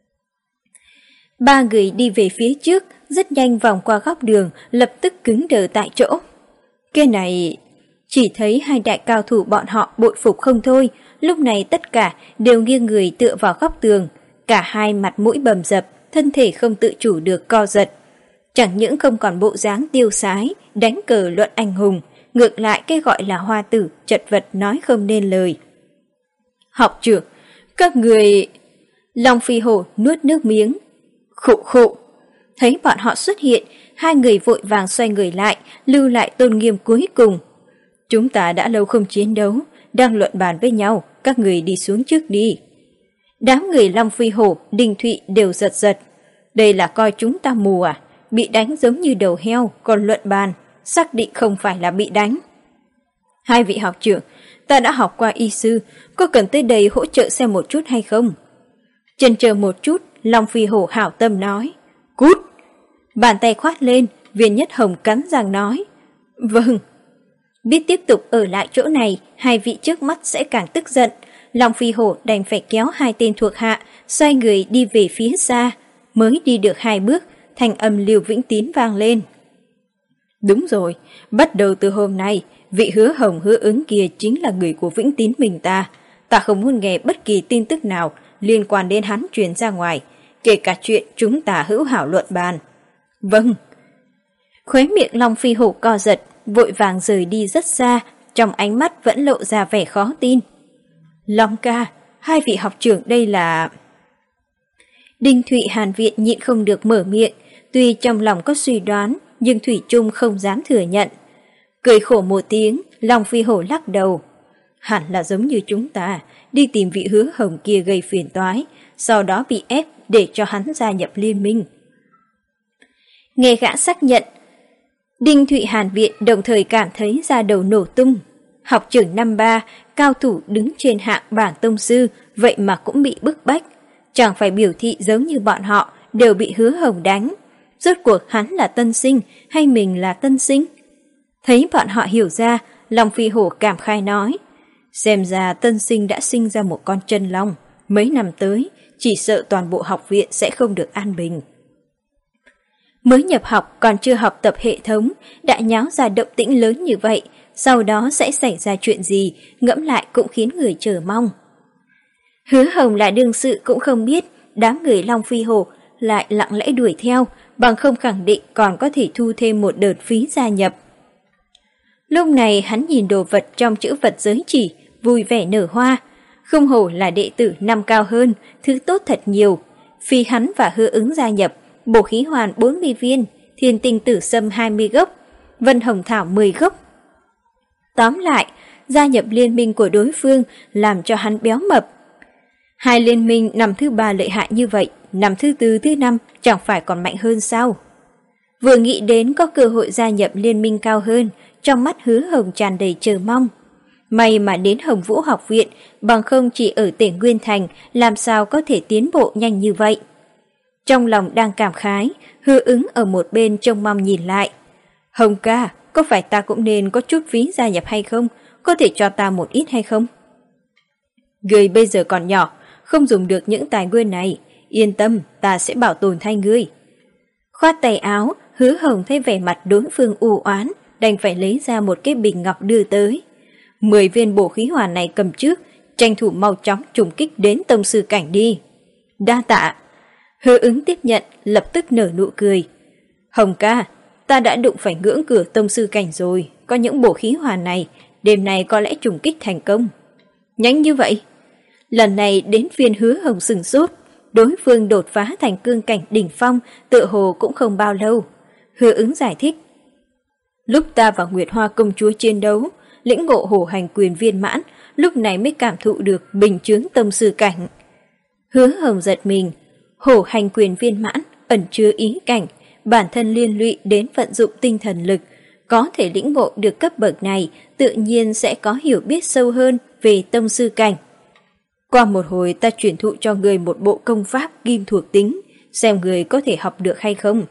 S1: Ba người đi về phía trước, rất nhanh vòng qua góc đường, lập tức cứng đờ tại chỗ. Cái này... Chỉ thấy hai đại cao thủ bọn họ bội phục không thôi, lúc này tất cả đều nghiêng người tựa vào góc tường, cả hai mặt mũi bầm dập, thân thể không tự chủ được co giật. Chẳng những không còn bộ dáng tiêu sái, đánh cờ luận anh hùng, ngược lại cái gọi là hoa tử, chật vật nói không nên lời. Học trưởng, các người... Long Phi Hổ nuốt nước miếng. Khụ khụ. Thấy bọn họ xuất hiện, hai người vội vàng xoay người lại, lưu lại tôn nghiêm cuối cùng. Chúng ta đã lâu không chiến đấu, đang luận bàn với nhau, các người đi xuống trước đi. Đám người Long Phi Hổ, Đinh Thụy đều giật giật. Đây là coi chúng ta mù à? Bị đánh giống như đầu heo, còn luận bàn, xác định không phải là bị đánh. Hai vị học trưởng, ta đã học qua y sư, có cần tới đây hỗ trợ xem một chút hay không? Chần chờ một chút, Long Phi Hổ hảo tâm nói. Cút! Bàn tay khoát lên, Viên Nhất Hồng cắn răng nói. Vâng. Biết tiếp tục ở lại chỗ này, hai vị trước mắt sẽ càng tức giận. Long Phi Hổ đành phải kéo hai tên thuộc hạ, xoay người đi về phía xa. Mới đi được hai bước, thanh âm Liêu Vĩnh Tín vang lên. Đúng rồi, bắt đầu từ hôm nay, vị Hứa Hồng Hứa Ứng kia chính là người của Vĩnh Tín mình ta. Ta không muốn nghe bất kỳ tin tức nào liên quan đến hắn truyền ra ngoài, kể cả chuyện chúng ta hữu hảo luận bàn. Vâng. Khóe miệng Long Phi Hổ co giật, vội vàng rời đi rất xa, trong ánh mắt vẫn lộ ra vẻ khó tin. Long ca, hai vị học trưởng đây là... Đinh Thụy Hàn Viện nhịn không được mở miệng, tuy trong lòng có suy đoán, nhưng Thủy Trung không dám thừa nhận. Cười khổ một tiếng, Long Phi Hổ lắc đầu. Hẳn là giống như chúng ta, đi tìm vị Hứa Hồng kia gây phiền toái, sau đó bị ép để cho hắn gia nhập liên minh. Nghe gã xác nhận, Đinh Thụy Hàn Viện đồng thời cảm thấy da đầu nổ tung. Học trưởng năm ba, cao thủ đứng trên hạng bảng tông sư, vậy mà cũng bị bức bách. Chẳng phải biểu thị giống như bọn họ đều bị Hứa Hồng đánh. Rốt cuộc hắn là tân sinh hay mình là tân sinh? Thấy bọn họ hiểu ra, Long Phi Hổ cảm khai nói. Xem ra tân sinh đã sinh ra một con chân long. Mấy năm tới, chỉ sợ toàn bộ học viện sẽ không được an bình. Mới nhập học còn chưa học tập hệ thống, đã nháo ra động tĩnh lớn như vậy, sau đó sẽ xảy ra chuyện gì, ngẫm lại cũng khiến người chờ mong. Hứa Hồng là đương sự cũng không biết, đám người Long Phi Hổ lại lặng lẽ đuổi theo, bằng không khẳng định còn có thể thu thêm một đợt phí gia nhập. Lúc này hắn nhìn đồ vật trong chữ vật giới chỉ, vui vẻ nở hoa. Không hổ là đệ tử năm cao hơn, thứ tốt thật nhiều. Phi hắn và Hứa Ứng gia nhập, bổ khí hoàn bốn mươi viên, thiên tinh tử sâm hai mươi gốc, vân hồng thảo mười gốc. Tóm lại, gia nhập liên minh của đối phương làm cho hắn béo mập. Hai liên minh năm thứ ba lợi hại như vậy, năm thứ tư, thứ năm chẳng phải còn mạnh hơn sao? Vừa nghĩ đến có cơ hội gia nhập liên minh cao hơn, trong mắt Hứa Hồng tràn đầy chờ mong. May mà đến Hồng Vũ học viện, bằng không chỉ ở tỉnh Nguyên Thành, làm sao có thể tiến bộ nhanh như vậy. Trong lòng đang cảm khái, Hứa Ứng ở một bên trông mong nhìn lại. Hồng ca, có phải ta cũng nên có chút phí gia nhập hay không? Có thể cho ta một ít hay không? Ngươi bây giờ còn nhỏ, không dùng được những tài nguyên này. Yên tâm, ta sẽ bảo tồn thay ngươi. Khoát tay áo, Hứa Hồng thấy vẻ mặt đối phương u oán, đành phải lấy ra một cái bình ngọc đưa tới. Mười viên bổ khí hoàn này cầm trước, tranh thủ mau chóng trùng kích đến tông sư cảnh đi. Đa tạ. Hứa Ứng tiếp nhận, lập tức nở nụ cười. Hồng ca, ta đã đụng phải ngưỡng cửa tông sư cảnh rồi, có những bổ khí hoàn này, đêm nay có lẽ trùng kích thành công. Nhanh như vậy? Lần này đến phiên Hứa Hồng sừng sốt, đối phương đột phá thành cương cảnh đỉnh phong, tựa hồ cũng không bao lâu. Hứa Ứng giải thích. Lúc ta và Nguyệt Hoa công chúa chiến đấu, lĩnh ngộ hổ hành quyền viên mãn, lúc này mới cảm thụ được bình chướng tông sư cảnh. Hứa Hồng giật mình, hổ hành quyền viên mãn ẩn chứa ý cảnh, bản thân liên lụy đến vận dụng tinh thần lực, có thể lĩnh ngộ được cấp bậc này, tự nhiên sẽ có hiểu biết sâu hơn về tông sư cảnh. Qua một hồi ta chuyển thụ cho người một bộ công pháp kim thuộc tính, xem người có thể học được hay không.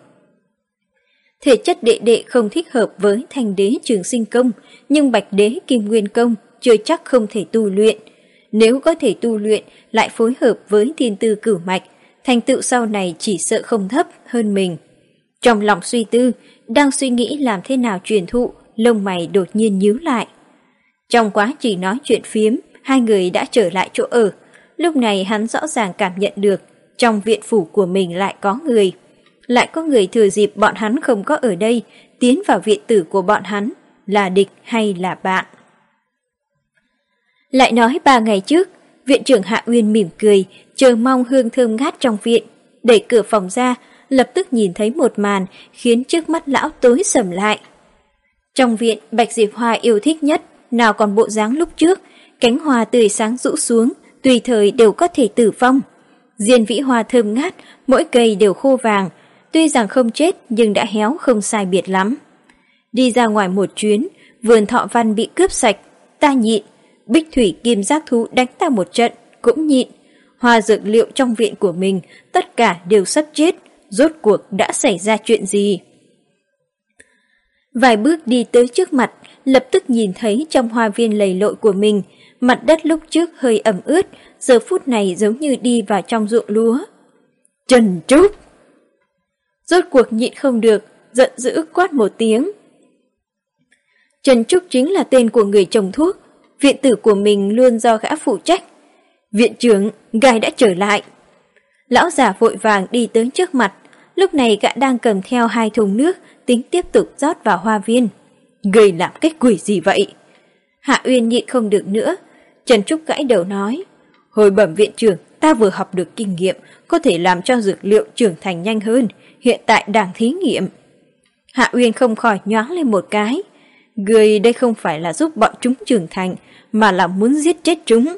S1: Thể chất đệ đệ không thích hợp với Thanh đế Trường Sinh công, nhưng Bạch đế Kim Nguyên công chưa chắc không thể tu luyện. Nếu có thể tu luyện, lại phối hợp với Thiên Tư Cửu Mạch, thành tựu sau này chỉ sợ không thấp hơn mình. Trong lòng suy tư, đang suy nghĩ làm thế nào truyền thụ, lông mày đột nhiên nhíu lại. Trong quá trình nói chuyện phiếm, hai người đã trở lại chỗ ở. Lúc này hắn rõ ràng cảm nhận được, trong viện phủ của mình lại có người. Lại có người thừa dịp bọn hắn không có ở đây, tiến vào viện tử của bọn hắn, là địch hay là bạn. Lại nói ba ngày trước, viện trưởng Hạ Uyên mỉm cười, chờ mong hương thơm ngát trong viện. Đẩy cửa phòng ra, lập tức nhìn thấy một màn khiến trước mắt lão tối sầm lại. Trong viện, Bạch Diệp Hoa yêu thích nhất, nào còn bộ dáng lúc trước, cánh hoa tươi sáng rũ xuống, tùy thời đều có thể tử vong. Diên vĩ hoa thơm ngát, mỗi cây đều khô vàng, tuy rằng không chết nhưng đã héo không sai biệt lắm. Đi ra ngoài một chuyến, vườn thọ văn bị cướp sạch, ta nhịn. Bích thủy kim giác thú đánh ta một trận, cũng nhịn. Hoa dược liệu trong viện của mình, tất cả đều sắp chết, rốt cuộc đã xảy ra chuyện gì? Vài bước đi tới trước mặt, lập tức nhìn thấy trong hoa viên lầy lội của mình, mặt đất lúc trước hơi ẩm ướt, giờ phút này giống như đi vào trong ruộng lúa. Trần Trúc! Rốt cuộc nhịn không được, giận dữ quát một tiếng. Trần Trúc chính là tên của người trồng thuốc, viện tử của mình luôn do gã phụ trách. Viện trưởng, ngài đã trở lại. Lão già vội vàng đi tới trước mặt, lúc này gã đang cầm theo hai thùng nước, tính tiếp tục rót vào hoa viên. Người làm cái quỷ gì vậy? Hạ Uyên nhịn không được nữa. Trần Trúc gãi đầu nói, hồi bẩm viện trưởng, ta vừa học được kinh nghiệm, có thể làm cho dược liệu trưởng thành nhanh hơn, hiện tại đang thí nghiệm. Hạ Uyên không khỏi nhoáng lên một cái. Người đây không phải là giúp bọn chúng trưởng thành, mà là muốn giết chết chúng.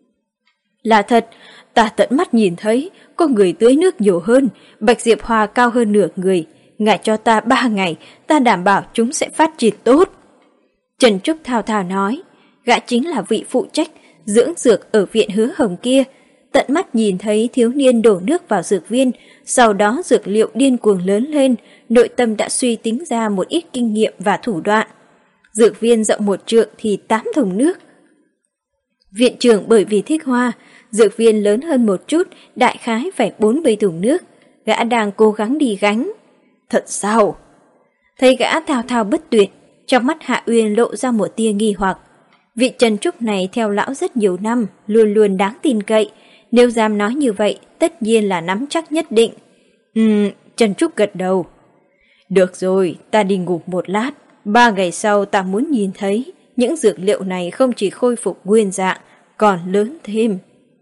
S1: Là thật, ta tận mắt nhìn thấy, có người tưới nước nhiều hơn, Bạch Diệp Hoa cao hơn nửa người. Ngài cho ta ba ngày, ta đảm bảo chúng sẽ phát triển tốt. Trần Trúc thao thao nói, gã chính là vị phụ trách dưỡng dược ở viện Hứa Hồng kia. Tận mắt nhìn thấy thiếu niên đổ nước vào dược viên, sau đó dược liệu điên cuồng lớn lên, nội tâm đã suy tính ra một ít kinh nghiệm và thủ đoạn. Dược viên rộng một trượng thì tám thùng nước. Viện trưởng bởi vì thích hoa, dược viên lớn hơn một chút, đại khái phải bốn mươi thùng nước. Gã đang cố gắng đi gánh. Thật sao? Thấy gã thao thao bất tuyệt, trong mắt Hạ Uyên lộ ra một tia nghi hoặc. Vị Trần Trúc này theo lão rất nhiều năm, luôn luôn đáng tin cậy. Nếu dám nói như vậy, tất nhiên là nắm chắc nhất định. Ừm, Trần Trúc gật đầu. Được rồi, ta đi ngủ một lát. Ba ngày sau ta muốn nhìn thấy những dược liệu này không chỉ khôi phục nguyên dạng, còn lớn thêm.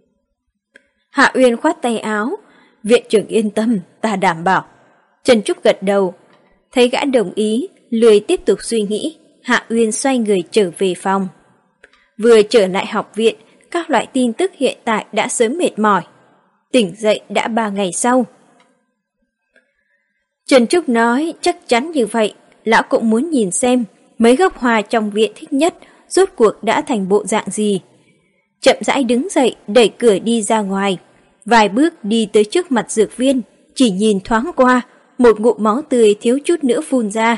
S1: Hạ Uyên khoát tay áo. Viện trưởng yên tâm, ta đảm bảo. Trần Trúc gật đầu. Thấy gã đồng ý, lười tiếp tục suy nghĩ, Hạ Uyên xoay người trở về phòng. Vừa trở lại học viện, các các loại tin tức hiện tại đã sớm mệt mỏi. Tỉnh dậy đã ba ngày sau. Trần Trúc nói chắc chắn như vậy, lão cũng muốn nhìn xem mấy gốc hoa trong viện thích nhất rốt cuộc đã thành bộ dạng gì. Chậm rãi đứng dậy, đẩy cửa đi ra ngoài, vài bước đi tới trước mặt dược viên, chỉ nhìn thoáng qua, một ngụm máu tươi thiếu chút nữa phun ra.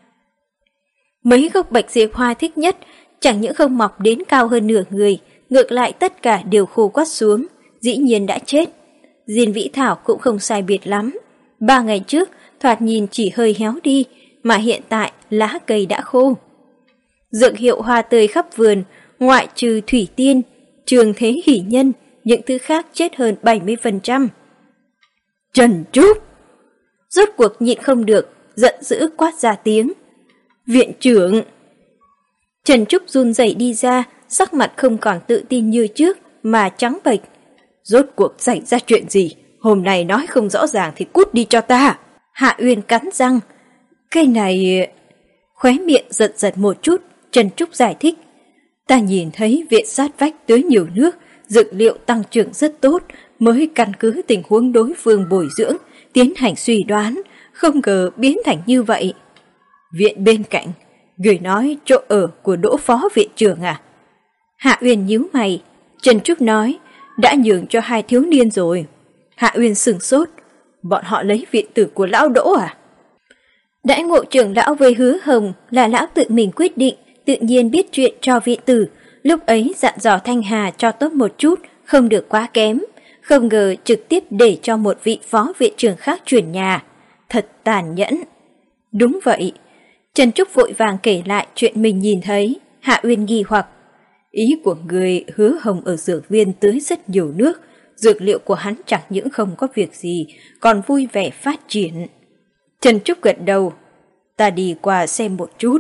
S1: Mấy gốc bạch diệp hoa thích nhất chẳng những không mọc đến cao hơn nửa người, ngược lại tất cả đều khô quắt xuống, dĩ nhiên đã chết. Diên Vĩ Thảo cũng không sai biệt lắm. Ba ngày trước, thoạt nhìn chỉ hơi héo đi, mà hiện tại lá cây đã khô. Dược hiệu hoa tươi khắp vườn, ngoại trừ thủy tiên, trường thế hỷ nhân, những thứ khác chết hơn bảy mươi phần trăm. Trần Trúc! Rốt cuộc nhịn không được, giận dữ quát ra tiếng. Viện trưởng! Trần Trúc run rẩy đi ra, sắc mặt không còn tự tin như trước, mà trắng bệch. Rốt cuộc xảy ra chuyện gì? Hôm nay nói không rõ ràng thì cút đi cho ta. Hạ Uyên cắn răng. Cái này... Khóe miệng giật giật một chút, Trần Trúc giải thích. Ta nhìn thấy viện sát vách tới nhiều nước, dược liệu tăng trưởng rất tốt, mới căn cứ tình huống đối phương bồi dưỡng, tiến hành suy đoán, không ngờ biến thành như vậy. Viện bên cạnh, người nói chỗ ở của Đỗ Phó viện trưởng à? Hạ Uyên nhíu mày, Trần Trúc nói, đã nhường cho hai thiếu niên rồi. Hạ Uyên sửng sốt, bọn họ lấy viện tử của lão Đỗ à? Đãi ngộ trưởng lão với Hứa Hồng là lão tự mình quyết định, tự nhiên biết chuyện cho viện tử, lúc ấy dặn dò Thanh Hà cho tốt một chút, không được quá kém, không ngờ trực tiếp để cho một vị phó viện trưởng khác chuyển nhà. Thật tàn nhẫn. Đúng vậy. Trần Trúc vội vàng kể lại chuyện mình nhìn thấy. Hạ Uyên nghi hoặc. Ý của người Hứa Hồng ở dược viên tới rất nhiều nước, dược liệu của hắn chẳng những không có việc gì, còn vui vẻ phát triển. Trần Trúc gật đầu. Ta đi qua xem một chút.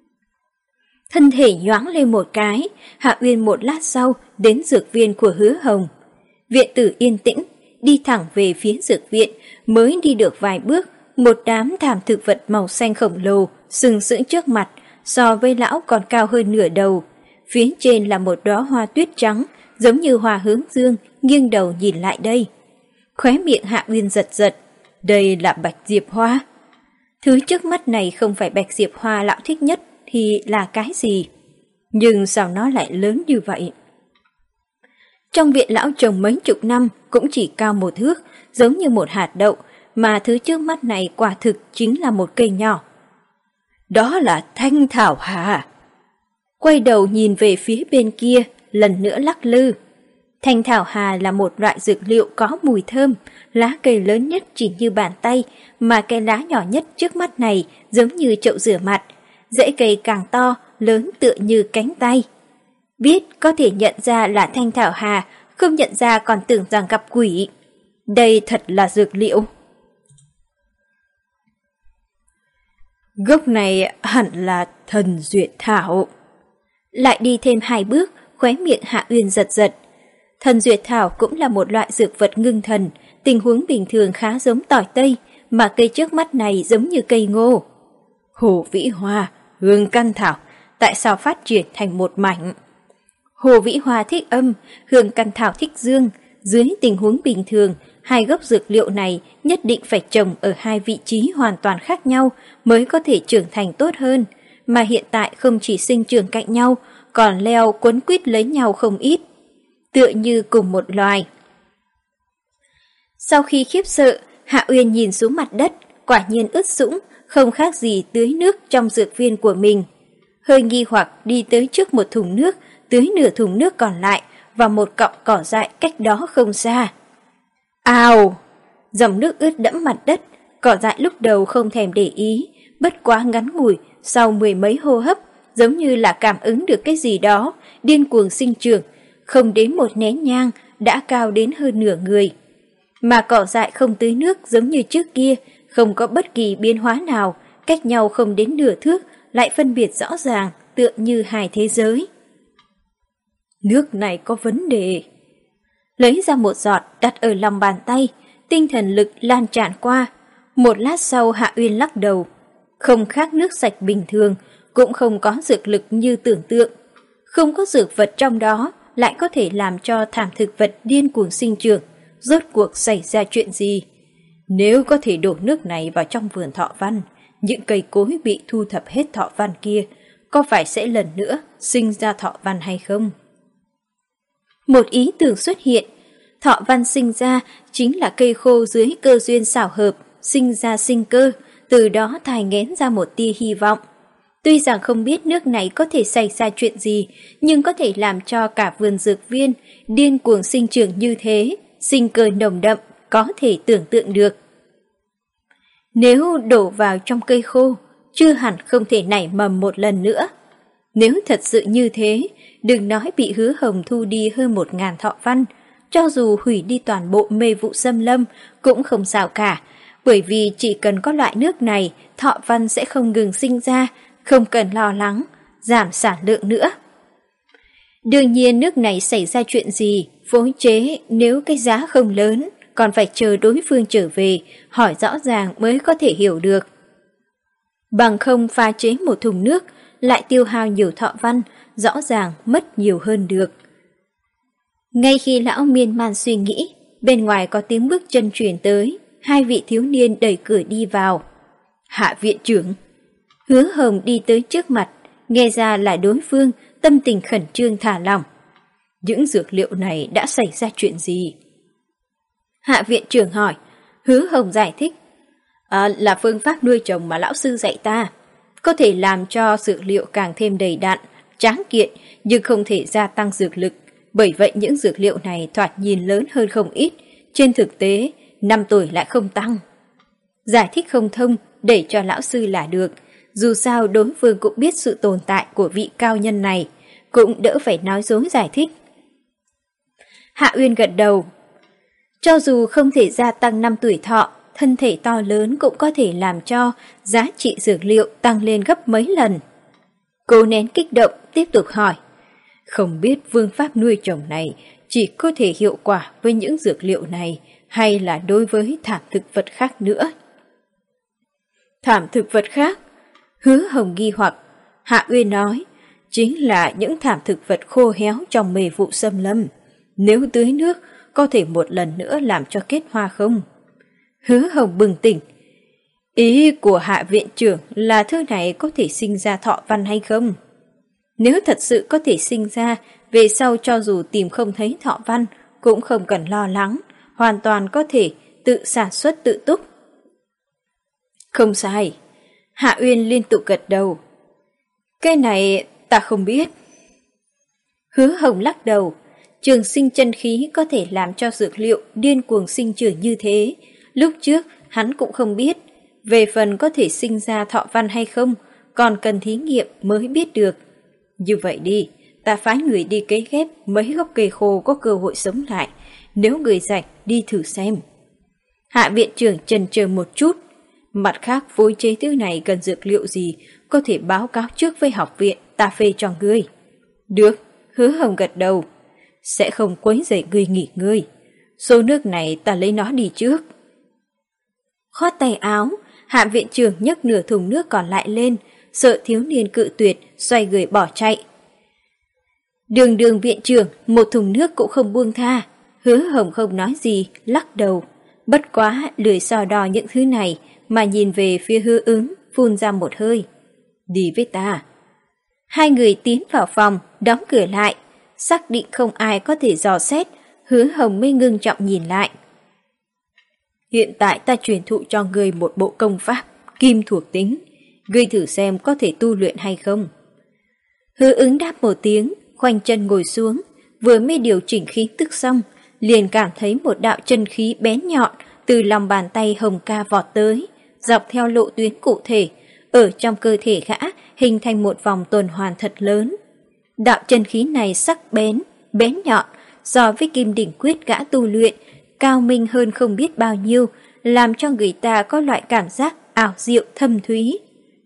S1: Thân thể nhoáng lên một cái, Hạ Uyên một lát sau đến dược viên của Hứa Hồng. Viện tử yên tĩnh, đi thẳng về phía dược viện, mới đi được vài bước, một đám thảm thực vật màu xanh khổng lồ sừng sững trước mặt, so với lão còn cao hơn nửa đầu. Phía trên là một đóa hoa tuyết trắng, giống như hoa hướng dương, nghiêng đầu nhìn lại đây. Khóe miệng Hạ Uyên giật giật, đây là bạch diệp hoa. Thứ trước mắt này không phải bạch diệp hoa lão thích nhất thì là cái gì? Nhưng sao nó lại lớn như vậy? Trong viện lão trồng mấy chục năm cũng chỉ cao một thước, giống như một hạt đậu, mà thứ trước mắt này quả thực chính là một cây nhỏ. Đó là thanh thảo hà. Quay đầu nhìn về phía bên kia, lần nữa lắc lư. Thanh thảo hà là một loại dược liệu có mùi thơm, lá cây lớn nhất chỉ như bàn tay, mà cây lá nhỏ nhất trước mắt này giống như chậu rửa mặt, rễ cây càng to, lớn tựa như cánh tay. Biết có thể nhận ra là thanh thảo hà, không nhận ra còn tưởng rằng gặp quỷ. Đây thật là dược liệu. Gốc này hẳn là thần duyệt thảo. Lại đi thêm hai bước, khóe miệng Hạ Uyên giật giật. Thần duyệt thảo cũng là một loại dược vật ngưng thần, tình huống bình thường khá giống tỏi tây, mà cây trước mắt này giống như cây ngô. Hồ Vĩ Hoa, hương căn thảo, tại sao phát triển thành một mảnh? Hồ Vĩ Hoa thích âm, hương căn thảo thích dương. Dưới tình huống bình thường, hai gốc dược liệu này nhất định phải trồng ở hai vị trí hoàn toàn khác nhau mới có thể trưởng thành tốt hơn, mà hiện tại không chỉ sinh trưởng cạnh nhau, còn leo quấn quýt lấy nhau không ít, tựa như cùng một loài. Sau khi khiếp sợ, Hạ Uyên nhìn xuống mặt đất, quả nhiên ướt sũng, không khác gì tưới nước trong dược viên của mình. Hơi nghi hoặc đi tới trước một thùng nước, tưới nửa thùng nước còn lại vào một cọng cỏ dại cách đó không xa. Ào! Dòng nước ướt đẫm mặt đất, cỏ dại lúc đầu không thèm để ý, bất quá ngắn ngủi, sau mười mấy hô hấp, giống như là cảm ứng được cái gì đó, điên cuồng sinh trưởng, không đến một nén nhang, đã cao đến hơn nửa người. Mà cỏ dại không tưới nước giống như trước kia, không có bất kỳ biến hóa nào, cách nhau không đến nửa thước, lại phân biệt rõ ràng, tựa như hai thế giới. Nước này có vấn đề. Lấy ra một giọt đặt ở lòng bàn tay, tinh thần lực lan tràn qua. Một lát sau Hạ Uyên lắc đầu. Không khác nước sạch bình thường, cũng không có dược lực như tưởng tượng. Không có dược vật trong đó, lại có thể làm cho thảm thực vật điên cuồng sinh trưởng. Rốt cuộc xảy ra chuyện gì? Nếu có thể đổ nước này vào trong vườn thọ văn, những cây cối bị thu thập hết thọ văn kia, có phải sẽ lần nữa sinh ra thọ văn hay không? Một ý tưởng xuất hiện. Thọ văn sinh ra chính là cây khô dưới cơ duyên xảo hợp, sinh ra sinh cơ, từ đó thai nghén ra một tia hy vọng. Tuy rằng không biết nước này có thể xảy ra chuyện gì, nhưng có thể làm cho cả vườn dược viên điên cuồng sinh trưởng như thế, sinh cơ nồng đậm, có thể tưởng tượng được. Nếu đổ vào trong cây khô, chưa hẳn không thể nảy mầm một lần nữa. Nếu thật sự như thế, đừng nói bị Hứa Hồng thu đi hơn một ngàn thọ văn, cho dù hủy đi toàn bộ mê vụ xâm lâm cũng không sao cả, bởi vì chỉ cần có loại nước này, thọ văn sẽ không ngừng sinh ra, không cần lo lắng, giảm sản lượng nữa. Đương nhiên nước này xảy ra chuyện gì, phối chế nếu cái giá không lớn, còn phải chờ đối phương trở về, hỏi rõ ràng mới có thể hiểu được. Bằng không pha chế một thùng nước, lại tiêu hao nhiều thọ văn, rõ ràng mất nhiều hơn được. Ngay khi lão miên man suy nghĩ, bên ngoài có tiếng bước chân truyền tới, hai vị thiếu niên đẩy cửa đi vào. Hạ viện trưởng. Hứa Hồng đi tới trước mặt, nghe ra là đối phương, tâm tình khẩn trương thả lỏng. Những dược liệu này đã xảy ra chuyện gì? Hạ viện trưởng hỏi. Hứa Hồng giải thích. À, là phương pháp nuôi trồng mà lão sư dạy ta. Có thể làm cho dược liệu càng thêm đầy đặn, tráng kiện, nhưng không thể gia tăng dược lực. Bởi vậy những dược liệu này thoạt nhìn lớn hơn không ít, trên thực tế, năm tuổi lại không tăng. Giải thích không thông, để cho lão sư là được. Dù sao đối phương cũng biết sự tồn tại của vị cao nhân này, cũng đỡ phải nói dối giải thích. Hạ Uyên gật đầu. Cho dù không thể gia tăng năm tuổi thọ, thân thể to lớn cũng có thể làm cho giá trị dược liệu tăng lên gấp mấy lần. Cô nén kích động, tiếp tục hỏi. Không biết phương pháp nuôi trồng này chỉ có thể hiệu quả với những dược liệu này hay là đối với thảm thực vật khác nữa? Thảm thực vật khác? Hứa Hồng nghi hoặc. Hạ Uyên nói, chính là những thảm thực vật khô héo trong mê vụ xâm lâm. Nếu tưới nước, có thể một lần nữa làm cho kết hoa không? Hứa Hồng bừng tỉnh. Ý của Hạ viện trưởng là thứ này có thể sinh ra thọ văn hay không? Nếu thật sự có thể sinh ra, về sau cho dù tìm không thấy thọ văn, cũng không cần lo lắng, hoàn toàn có thể tự sản xuất tự túc. Không sai. Hạ Uyên liên tục gật đầu. Cái này ta không biết. Hứa Hồng lắc đầu. Trường sinh chân khí có thể làm cho dược liệu điên cuồng sinh trưởng như thế. Lúc trước hắn cũng không biết. Về phần có thể sinh ra thọ văn hay không, còn cần thí nghiệm mới biết được. Như vậy đi, ta phái người đi cấy ghép mấy gốc cây khô có cơ hội sống lại. Nếu người rảnh đi thử xem. Hạ viện trưởng chần chờ một chút. Mặt khác phối chế thứ này cần dược liệu gì, có thể báo cáo trước với học viện, ta phê cho ngươi. Được, Hứa Hồng gật đầu. Sẽ không quấy rầy ngươi nghỉ ngơi. Số nước này ta lấy nó đi trước. Khoát tay áo, Hạ viện trưởng nhấc nửa thùng nước còn lại lên, sợ thiếu niên cự tuyệt, xoay người bỏ chạy. Đường đường viện trưởng, một thùng nước cũng không buông tha. Hứa Hồng không nói gì, lắc đầu. Bất quá lười so đo những thứ này, mà nhìn về phía Hứa Ứng, phun ra một hơi. Đi với ta. Hai người tiến vào phòng, đóng cửa lại. Xác định không ai có thể dò xét, Hứa Hồng mới ngưng trọng nhìn lại. Hiện tại ta truyền thụ cho ngươi một bộ công pháp, kim thuộc tính. Ngươi thử xem có thể tu luyện hay không. Hứa Ứng đáp một tiếng, khoanh chân ngồi xuống, vừa mới điều chỉnh khí tức xong, liền cảm thấy một đạo chân khí bén nhọn từ lòng bàn tay Hồng ca vọt tới, dọc theo lộ tuyến cụ thể, ở trong cơ thể gã hình thành một vòng tuần hoàn thật lớn. Đạo chân khí này sắc bén, bén nhọn, so với kim đỉnh quyết gã tu luyện, cao minh hơn không biết bao nhiêu, làm cho người ta có loại cảm giác ảo diệu thâm thúy.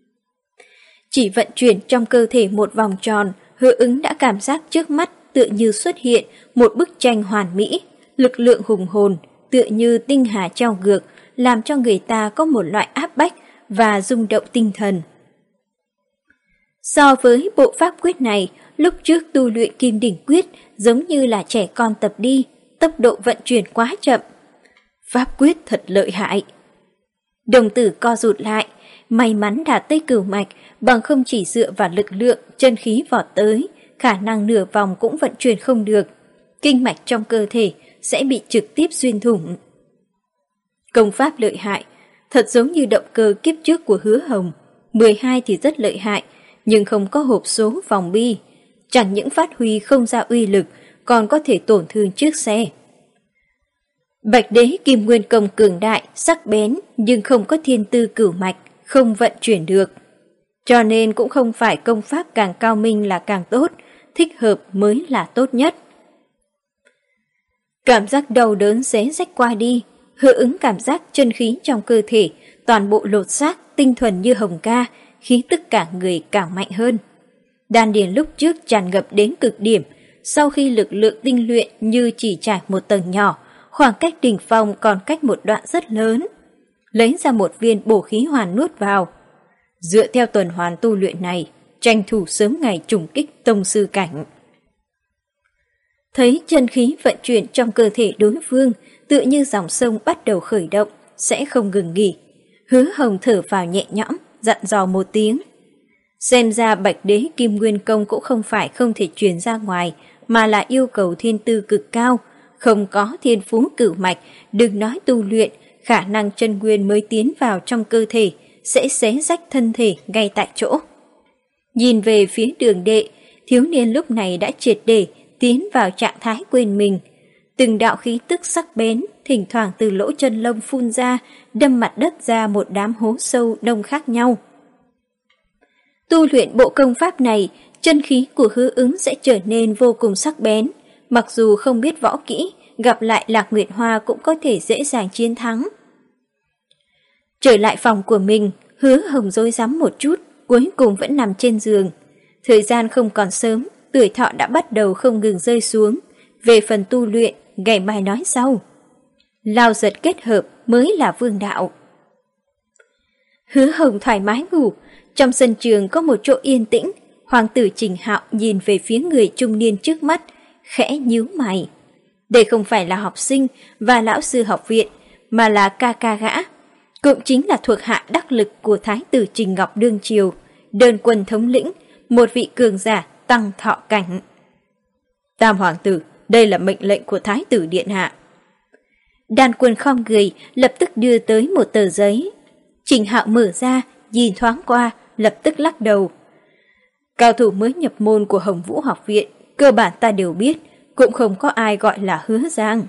S1: Chỉ vận chuyển trong cơ thể một vòng tròn, Hứa Ứng đã cảm giác trước mắt tựa như xuất hiện một bức tranh hoàn mỹ, lực lượng hùng hồn, tựa như tinh hà treo ngược, làm cho người ta có một loại áp bách và rung động tinh thần. So với bộ pháp quyết này, lúc trước tu luyện Kim Đỉnh Quyết giống như là trẻ con tập đi, tốc độ vận chuyển quá chậm. Pháp quyết thật lợi hại. Đồng tử co rụt lại, may mắn đạt tới cửu mạch, bằng không chỉ dựa vào lực lượng chân khí vọt tới, khả năng nửa vòng cũng vận chuyển không được. Kinh mạch trong cơ thể sẽ bị trực tiếp xuyên thủng. Công pháp lợi hại, thật giống như động cơ kiếp trước của Hứa Hồng. mười hai thì rất lợi hại, nhưng không có hộp số vòng bi. Chẳng những phát huy không ra uy lực, còn có thể tổn thương chiếc xe. Bạch đế Kim Nguyên Công cường đại, sắc bén, nhưng không có thiên tư cửu mạch, không vận chuyển được. Cho nên cũng không phải công pháp càng cao minh là càng tốt, thích hợp mới là tốt nhất. Cảm giác đau đớn xé rách qua đi, hữu ứng cảm giác chân khí trong cơ thể, toàn bộ lột xác, tinh thuần như hồng ca, khí tức cả người càng mạnh hơn. Đan điền lúc trước tràn ngập đến cực điểm, sau khi lực lượng tinh luyện như chỉ trải một tầng nhỏ, khoảng cách đỉnh phong còn cách một đoạn rất lớn. Lấy ra một viên bổ khí hoàn nuốt vào. Dựa theo tuần hoàn tu luyện này, tranh thủ sớm ngày trùng kích tông sư cảnh. Thấy chân khí vận chuyển trong cơ thể đối phương, tựa như dòng sông bắt đầu khởi động, sẽ không ngừng nghỉ. Hứa Hồng thở vào nhẹ nhõm, dặn dò một tiếng. Xem ra Bạch đế Kim Nguyên Công cũng không phải không thể truyền ra ngoài, mà là yêu cầu thiên tư cực cao. Không có thiên phú cửu mạch, đừng nói tu luyện, khả năng chân nguyên mới tiến vào trong cơ thể, sẽ xé rách thân thể ngay tại chỗ. Nhìn về phía Đường Đệ, thiếu niên lúc này đã triệt để tiến vào trạng thái quên mình. Từng đạo khí tức sắc bén, thỉnh thoảng từ lỗ chân lông phun ra, đâm mặt đất ra một đám hố sâu đông khác nhau. Tu luyện bộ công pháp này, chân khí của Hứa Ứng sẽ trở nên vô cùng sắc bén. Mặc dù không biết võ kỹ, gặp lại Lạc Nguyệt Hoa cũng có thể dễ dàng chiến thắng. Trở lại phòng của mình, Hứa Hồng rối rắm một chút, cuối cùng vẫn nằm trên giường. Thời gian không còn sớm, tuổi thọ đã bắt đầu không ngừng rơi xuống. Về phần tu luyện, ngày mai nói sau. Lao giật kết hợp mới là vương đạo. Hứa Hồng thoải mái ngủ, trong sân trường có một chỗ yên tĩnh. Hoàng tử Trình Hạo nhìn về phía người trung niên trước mắt, khẽ nhíu mày. Đây không phải là học sinh và lão sư học viện, mà là ca ca gã. Cũng chính là thuộc hạ đắc lực của Thái tử Trình Ngọc đương triều, đơn quân thống lĩnh, một vị cường giả tăng thọ cảnh. Tam hoàng tử, đây là mệnh lệnh của Thái tử điện hạ. Đan Quân khom người, lập tức đưa tới một tờ giấy. Trình Hạo mở ra, nhìn thoáng qua, lập tức lắc đầu. Cao thủ mới nhập môn của Hồng Vũ học viện, cơ bản ta đều biết, cũng không có ai gọi là Hứa Giang.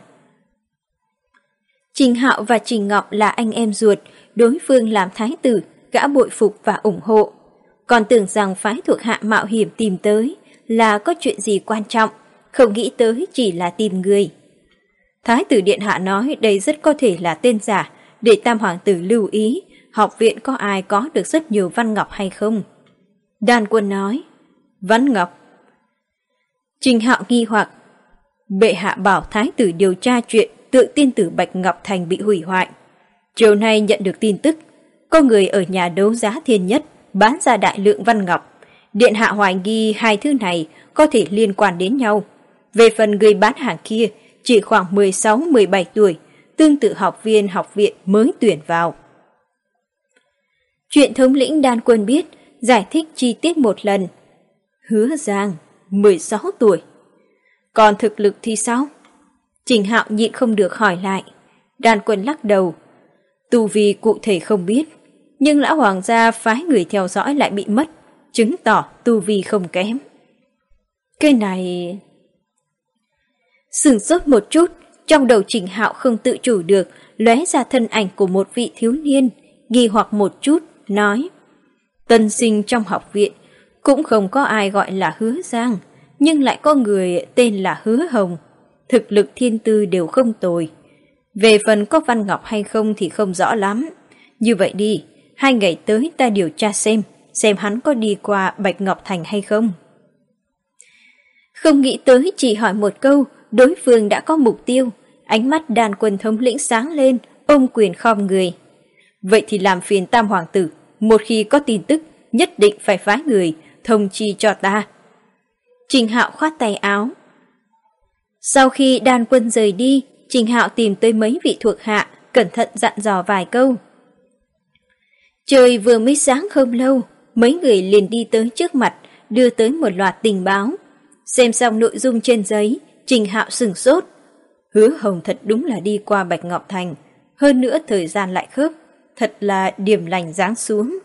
S1: Trình Hạo và Trình Ngọc là anh em ruột, đối phương làm thái tử, gã bội phục và ủng hộ. Còn tưởng rằng phái thuộc hạ mạo hiểm tìm tới là có chuyện gì quan trọng, không nghĩ tới chỉ là tìm người. Thái tử điện hạ nói đây rất có thể là tên giả, để tam hoàng tử lưu ý, học viện có ai có được rất nhiều văn ngọc hay không? Đan Quân nói, văn ngọc. Trình Hạo nghi hoặc, bệ hạ bảo thái tử điều tra chuyện tự tiên tử Bạch Ngọc Thành bị hủy hoại. Chiều nay nhận được tin tức, có người ở nhà đấu giá Thiên Nhất bán ra đại lượng văn ngọc. Điện hạ hoài nghi hai thứ này có thể liên quan đến nhau. Về phần người bán hàng kia, chỉ khoảng mười sáu mười bảy tuổi, tương tự học viên học viện mới tuyển vào. Chuyện thống lĩnh Đan Quân biết, giải thích chi tiết một lần. Hứa Giang, mười sáu tuổi. Còn thực lực thì sao? Trình Hạo nhịn không được hỏi lại. Đan Quân lắc đầu. Tu vi cụ thể không biết, nhưng lão hoàng gia phái người theo dõi lại bị mất, chứng tỏ tu vi không kém. Cái này... Sửng sốt một chút, trong đầu Trình Hạo không tự chủ được, lóe ra thân ảnh của một vị thiếu niên, nghi hoặc một chút, nói. Tân sinh trong học viện, cũng không có ai gọi là Hứa Giang, nhưng lại có người tên là Hứa Hồng. Thực lực thiên tư đều không tồi. Về phần có văn ngọc hay không thì không rõ lắm. Như vậy đi, hai ngày tới ta điều tra xem, xem hắn có đi qua Bạch Ngọc Thành hay không. Không nghĩ tới chỉ hỏi một câu, đối phương đã có mục tiêu. Ánh mắt Đan Quân thống lĩnh sáng lên, ôm quyền khom người. Vậy thì làm phiền tam hoàng tử, một khi có tin tức, nhất định phải phái người, thông chi cho ta. Trình Hạo khoát tay áo. Sau khi đàn quân rời đi, Trình Hạo tìm tới mấy vị thuộc hạ, cẩn thận dặn dò vài câu. Trời vừa mới sáng không lâu, mấy người liền đi tới trước mặt, đưa tới một loạt tình báo. Xem xong nội dung trên giấy, Trình Hạo sửng sốt. Hứa Hồng thật đúng là đi qua Bạch Ngọc Thành, hơn nữa thời gian lại khớp, thật là điểm lành giáng xuống.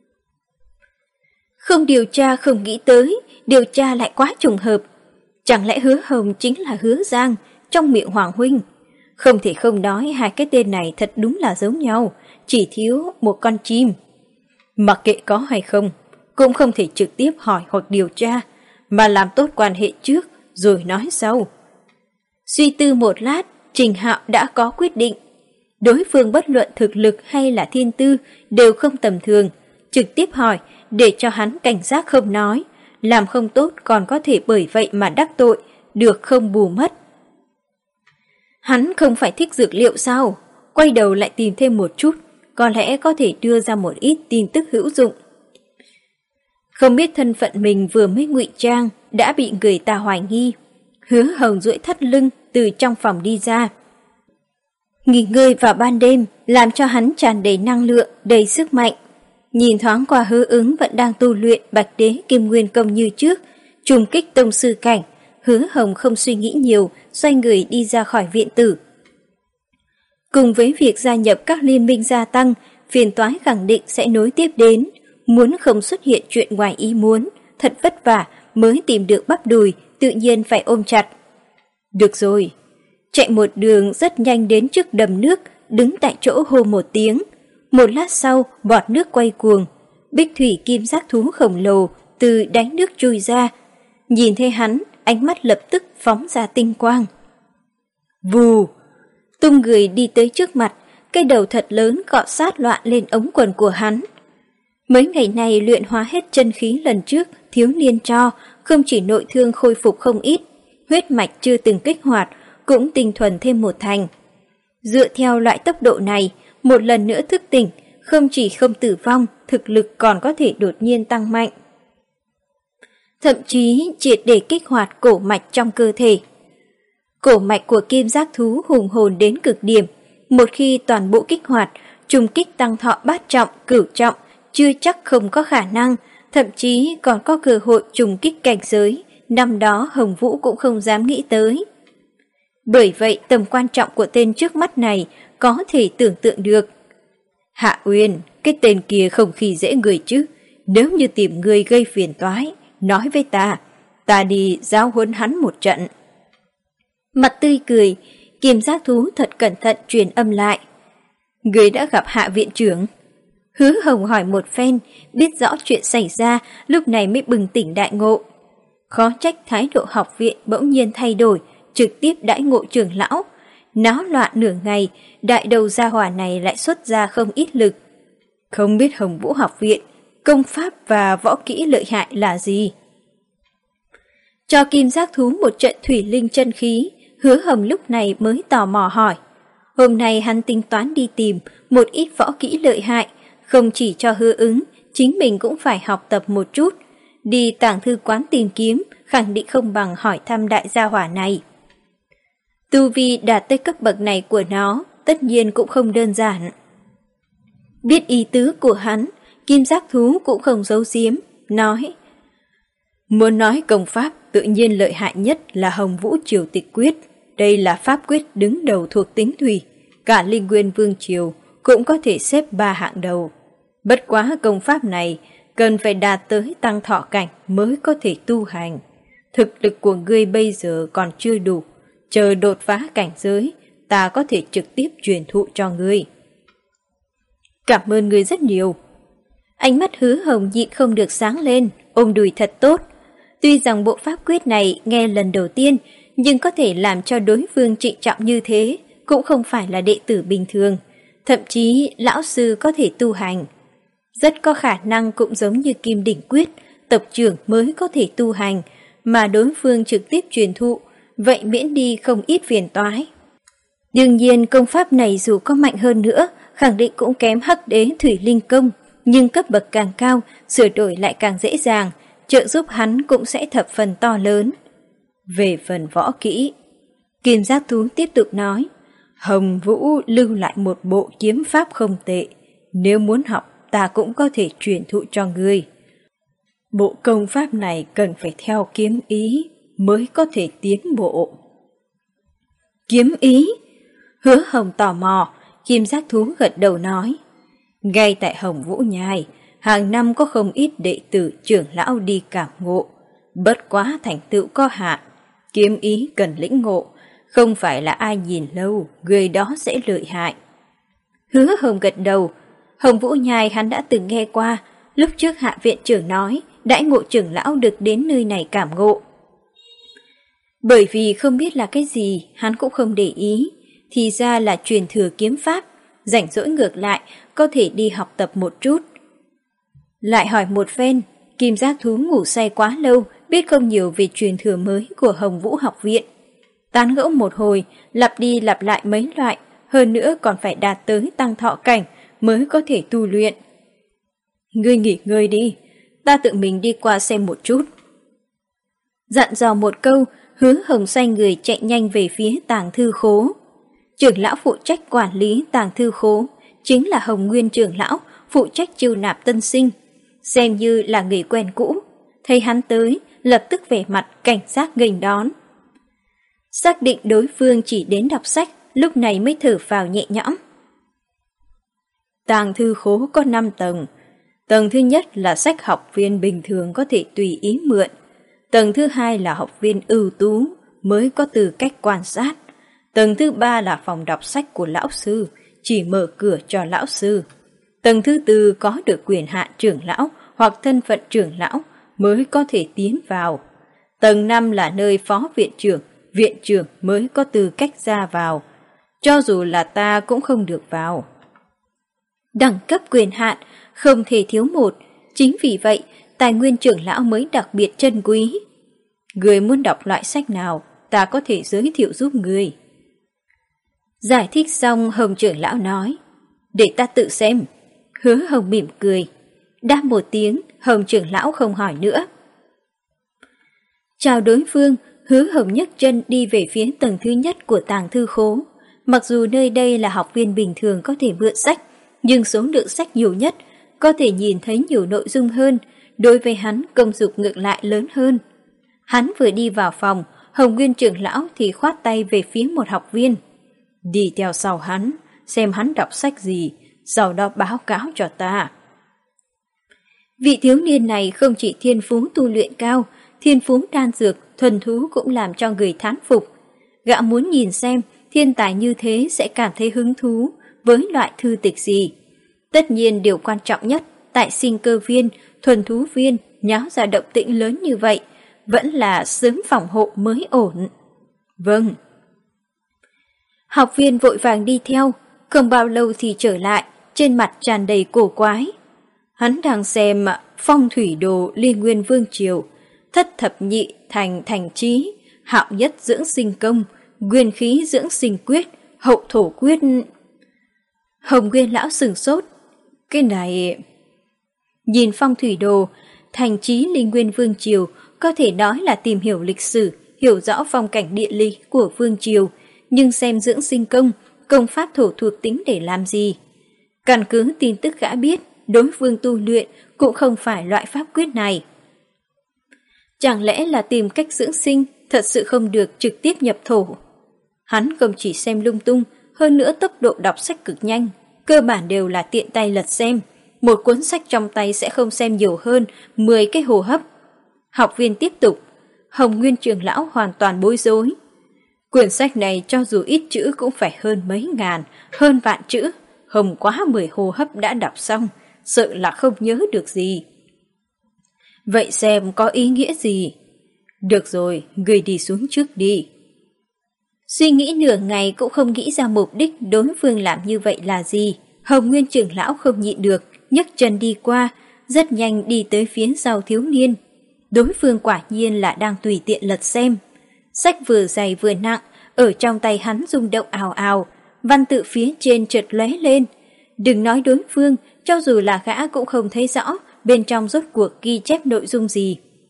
S1: Không điều tra không nghĩ tới, điều tra lại quá trùng hợp. Chẳng lẽ Hứa Hồng chính là Hứa Giang trong miệng Hoàng huynh? Không thể không nói hai cái tên này thật đúng là giống nhau, chỉ thiếu một con chim. Mặc kệ có hay không, cũng không thể trực tiếp hỏi hoặc điều tra, mà làm tốt quan hệ trước rồi nói sau. Suy tư một lát, Trình Hạo đã có quyết định. Đối phương bất luận thực lực hay là thiên tư đều không tầm thường, trực tiếp hỏi để cho hắn cảnh giác không nói, làm không tốt còn có thể bởi vậy mà đắc tội, được không bù mất. Hắn không phải thích dược liệu sao? Quay đầu lại tìm thêm một chút, có lẽ có thể đưa ra một ít tin tức hữu dụng. Không biết thân phận mình vừa mới ngụy trang đã bị người ta hoài nghi. Hứa Hồng duỗi thắt lưng từ trong phòng đi ra. Nghỉ ngơi vào ban đêm làm cho hắn tràn đầy năng lượng, đầy sức mạnh. Nhìn thoáng qua Hứa Ứng vẫn đang tu luyện Bạch Đế Kim Nguyên Công như trước, trùng kích tông sư cảnh, Hứa Hồng không suy nghĩ nhiều, xoay người đi ra khỏi viện tử. Cùng với việc gia nhập các liên minh gia tăng, phiền toái khẳng định sẽ nối tiếp đến. Muốn không xuất hiện chuyện ngoài ý muốn, thật vất vả mới tìm được bắp đùi, tự nhiên phải ôm chặt. Được rồi. Chạy một đường rất nhanh đến trước đầm nước, đứng tại chỗ hô một tiếng. Một lát sau, bọt nước quay cuồng. Bích thủy kim giác thú khổng lồ từ đáy nước chui ra. Nhìn thấy hắn, ánh mắt lập tức phóng ra tinh quang. Vù! Tung người đi tới trước mặt, cái đầu thật lớn cọ sát loạn lên ống quần của hắn. Mấy ngày này luyện hóa hết chân khí lần trước, thiếu niên cho, không chỉ nội thương khôi phục không ít, huyết mạch chưa từng kích hoạt, cũng tinh thuần thêm một thành. Dựa theo loại tốc độ này, một lần nữa thức tỉnh, không chỉ không tử vong, thực lực còn có thể đột nhiên tăng mạnh. Thậm chí triệt để kích hoạt cổ mạch trong cơ thể. Cổ mạch của kim giác thú hùng hồn đến cực điểm, một khi toàn bộ kích hoạt, trùng kích tăng thọ bát trọng, cửu trọng, chưa chắc không có khả năng, thậm chí còn có cơ hội trùng kích cảnh giới, năm đó Hồng Vũ cũng không dám nghĩ tới. Bởi vậy tầm quan trọng của tên trước mắt này có thể tưởng tượng được. Hạ Uyên, cái tên kia không khi dễ người chứ, nếu như tìm người gây phiền toái, nói với ta, ta đi giáo huấn hắn một trận. Mặt tươi cười, kim giác thú thật cẩn thận truyền âm lại. Người đã gặp Hạ viện trưởng. Hứa Hồng hỏi một phen, biết rõ chuyện xảy ra, lúc này mới bừng tỉnh đại ngộ. Khó trách thái độ học viện bỗng nhiên thay đổi, trực tiếp đãi ngộ trưởng lão. Náo loạn nửa ngày, đại đầu gia hỏa này lại xuất ra không ít lực. Không biết Hồng Vũ học viện, công pháp và võ kỹ lợi hại là gì? Cho kim giác thú một trận thủy linh chân khí, Hứa Hồng lúc này mới tò mò hỏi. Hôm nay hắn tính toán đi tìm một ít võ kỹ lợi hại, không chỉ cho Hứa Ứng, chính mình cũng phải học tập một chút. Đi tàng thư quán tìm kiếm, khẳng định không bằng hỏi thăm đại gia hỏa này. Tu vi đạt tới cấp bậc này của nó, tất nhiên cũng không đơn giản. Biết ý tứ của hắn, kim giác thú cũng không giấu giếm, nói. Muốn nói công pháp tự nhiên lợi hại nhất là Hồng Vũ Triều Tịch Quyết. Đây là pháp quyết đứng đầu thuộc tính thủy, cả Linh Nguyên Vương Triều cũng có thể xếp ba hạng đầu. Bất quá công pháp này cần phải đạt tới tăng thọ cảnh mới có thể tu hành. Thực lực của ngươi bây giờ còn chưa đủ, chờ đột phá cảnh giới, ta có thể trực tiếp truyền thụ cho ngươi. Cảm ơn ngươi rất nhiều. Ánh mắt Hứa Hồng nhịn không được sáng lên, ôm đùi thật tốt. Tuy rằng bộ pháp quyết này nghe lần đầu tiên, nhưng có thể làm cho đối phương trịnh trọng như thế, cũng không phải là đệ tử bình thường. Thậm chí lão sư có thể tu hành. Rất có khả năng cũng giống như Kim Đỉnh Quyết, tộc trưởng mới có thể tu hành, mà đối phương trực tiếp truyền thụ, vậy miễn đi không ít phiền toái. Đương nhiên công pháp này dù có mạnh hơn nữa, khẳng định cũng kém Hắc Đế Thủy Linh Công, nhưng cấp bậc càng cao, sửa đổi lại càng dễ dàng, trợ giúp hắn cũng sẽ thập phần to lớn. Về phần võ kỹ, Kim Giác Thú tiếp tục nói, Hồng Vũ lưu lại một bộ kiếm pháp không tệ, nếu muốn học ta cũng có thể truyền thụ cho ngươi. Bộ công pháp này cần phải theo kiếm ý mới có thể tiến bộ. Kiếm ý? Hứa Hồng tò mò, Kim Giác Thú gật đầu nói, ngay tại Hồng Vũ Nhai, hàng năm có không ít đệ tử trưởng lão đi cảm ngộ, bất quá thành tựu có hạn, kiếm ý cần lĩnh ngộ, không phải là ai nhìn lâu, người đó sẽ lợi hại. Hứa Hồng gật đầu, Hồng Vũ Nhai hắn đã từng nghe qua, lúc trước hạ viện trưởng nói, đãi ngộ trưởng lão được đến nơi này cảm ngộ. Bởi vì không biết là cái gì, hắn cũng không để ý, thì ra là truyền thừa kiếm pháp, rảnh rỗi ngược lại, có thể đi học tập một chút. Lại hỏi một phen, Kim Giác Thú ngủ say quá lâu, biết không nhiều về truyền thừa mới của Hồng Vũ học viện. Tán gẫu một hồi, lặp đi lặp lại mấy loại, hơn nữa còn phải đạt tới tăng thọ cảnh mới có thể tu luyện. Ngươi nghỉ ngơi đi, ta tự mình đi qua xem một chút. Dặn dò một câu, Hứa Hồng xoay người chạy nhanh về phía tàng thư khố. Trưởng lão phụ trách quản lý tàng thư khố, chính là Hồng Nguyên trưởng lão, phụ trách chiêu nạp tân sinh, xem như là người quen cũ. Thấy hắn tới, lập tức vẻ mặt cảnh giác nghênh đón. Xác định đối phương chỉ đến đọc sách, lúc này mới thở phào nhẹ nhõm. Tàng thư khố có năm tầng. Tầng thứ nhất là sách học viên bình thường có thể tùy ý mượn. Tầng thứ hai là học viên ưu tú mới có tư cách quan sát. Tầng thứ ba là phòng đọc sách của lão sư, chỉ mở cửa cho lão sư. Tầng thứ tư có được quyền hạn trưởng lão hoặc thân phận trưởng lão mới có thể tiến vào. Tầng năm là nơi phó viện trưởng, viện trưởng mới có tư cách ra vào. Cho dù là ta cũng không được vào. Đẳng cấp quyền hạn không thể thiếu một, chính vì vậy tài nguyên trưởng lão mới đặc biệt trân quý. Người muốn đọc loại sách nào, ta có thể giới thiệu giúp người. Giải thích xong, Hồng trưởng lão nói, để ta tự xem. Hứa Hồng mỉm cười. Đáp một tiếng, Hồng trưởng lão không hỏi nữa. Chào đối phương, Hứa Hồng nhấc chân đi về phía tầng thứ nhất của tàng thư khố. Mặc dù nơi đây là học viên bình thường có thể mượn sách, nhưng số lượng sách nhiều nhất, có thể nhìn thấy nhiều nội dung hơn, đối với hắn công dụng ngược lại lớn hơn. Hắn vừa đi vào phòng, Hồng Nguyên trưởng lão thì khoát tay về phía một học viên. Đi theo sau hắn, xem hắn đọc sách gì, sau đó báo cáo cho ta. Vị thiếu niên này không chỉ thiên phú tu luyện cao, thiên phú đan dược, thuần thú cũng làm cho người thán phục. Gã muốn nhìn xem thiên tài như thế sẽ cảm thấy hứng thú với loại thư tịch gì. Tất nhiên điều quan trọng nhất, tại sinh cơ viên, thuần thú viên nháo ra động tĩnh lớn như vậy, vẫn là sớm phòng hộ mới ổn. Vâng. Học viên vội vàng đi theo, không bao lâu thì trở lại, trên mặt tràn đầy cổ quái. Hắn đang xem phong thủy đồ Liên Nguyên Vương Triều, thất thập nhị thành thành trí, hạo nhất dưỡng sinh công, nguyên khí dưỡng sinh quyết, hậu thổ quyết. Hồng Nguyên lão sửng sốt. Cái này... Nhìn phong thủy đồ, thành trí Liên Nguyên Vương Triều có thể nói là tìm hiểu lịch sử, hiểu rõ phong cảnh địa lý của Vương Triều, nhưng xem dưỡng sinh công, công pháp thổ thuộc tính để làm gì? Căn cứ tin tức gã biết, đối phương tu luyện cũng không phải loại pháp quyết này. Chẳng lẽ là tìm cách dưỡng sinh, thật sự không được trực tiếp nhập thổ? Hắn không chỉ xem lung tung, hơn nữa tốc độ đọc sách cực nhanh, cơ bản đều là tiện tay lật xem. Một cuốn sách trong tay sẽ không xem nhiều hơn mười cái hô hấp. Học viên tiếp tục, Hồng Nguyên trưởng lão hoàn toàn bối rối. Quyển sách này cho dù ít chữ cũng phải hơn mấy ngàn, hơn vạn chữ, không quá mười hô hấp đã đọc xong, sợ là không nhớ được gì. Vậy xem có ý nghĩa gì? Được rồi, người đi xuống trước đi. Suy nghĩ nửa ngày cũng không nghĩ ra mục đích đối phương làm như vậy là gì. Hồng Nguyên trưởng lão không nhịn được, nhấc chân đi qua, rất nhanh đi tới phía sau thiếu niên. Đối phương quả nhiên là đang tùy tiện lật xem. Sách vừa dày vừa nặng, ở trong tay hắn rung động ào ào, văn tự phía trên chợt lóe lên. Đừng nói đối phương, cho dù là gã cũng không thấy rõ bên trong rốt cuộc ghi chép nội dung gì.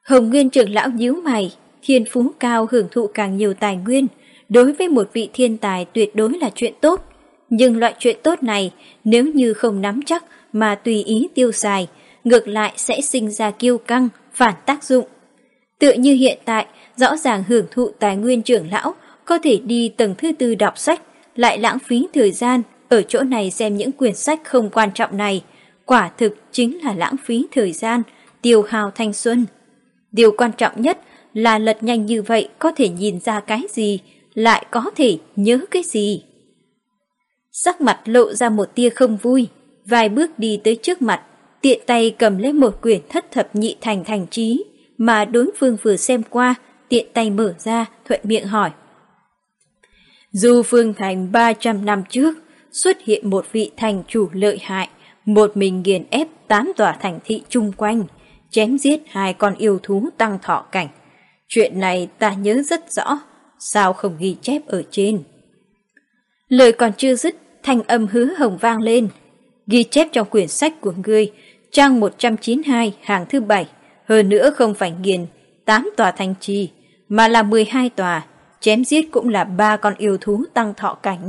S1: Hồng Nguyên trưởng lão nhíu mày, thiên phú cao hưởng thụ càng nhiều tài nguyên, đối với một vị thiên tài tuyệt đối là chuyện tốt. Nhưng loại chuyện tốt này, nếu như không nắm chắc mà tùy ý tiêu xài, ngược lại sẽ sinh ra kiêu căng, phản tác dụng. Tựa như hiện tại, rõ ràng hưởng thụ tài nguyên trưởng lão, có thể đi tầng thứ tư đọc sách, lại lãng phí thời gian, ở chỗ này xem những quyển sách không quan trọng này. Quả thực chính là lãng phí thời gian, tiêu hao thanh xuân. Điều quan trọng nhất là lật nhanh như vậy có thể nhìn ra cái gì, lại có thể nhớ cái gì. Sắc mặt lộ ra một tia không vui, vài bước đi tới trước mặt, tiện tay cầm lấy một quyển thất thập nhị thành thành trí, mà đối phương vừa xem qua, tiện tay mở ra, thuận miệng hỏi. Du Phương Thành ba trăm năm trước, xuất hiện một vị thành chủ lợi hại, một mình nghiền ép tám tòa thành thị chung quanh, chém giết hai con yêu thú tăng thọ cảnh. Chuyện này ta nhớ rất rõ, sao không ghi chép ở trên? Lời còn chưa dứt, thanh âm Hứa Hồng vang lên. Ghi chép trong quyển sách của ngươi, trang một trăm chín mươi hai hàng thứ bảy, hơn nữa không phải nghiền tám tòa thành trì, mà là mười hai tòa, chém giết cũng là ba con yêu thú tăng thọ cảnh.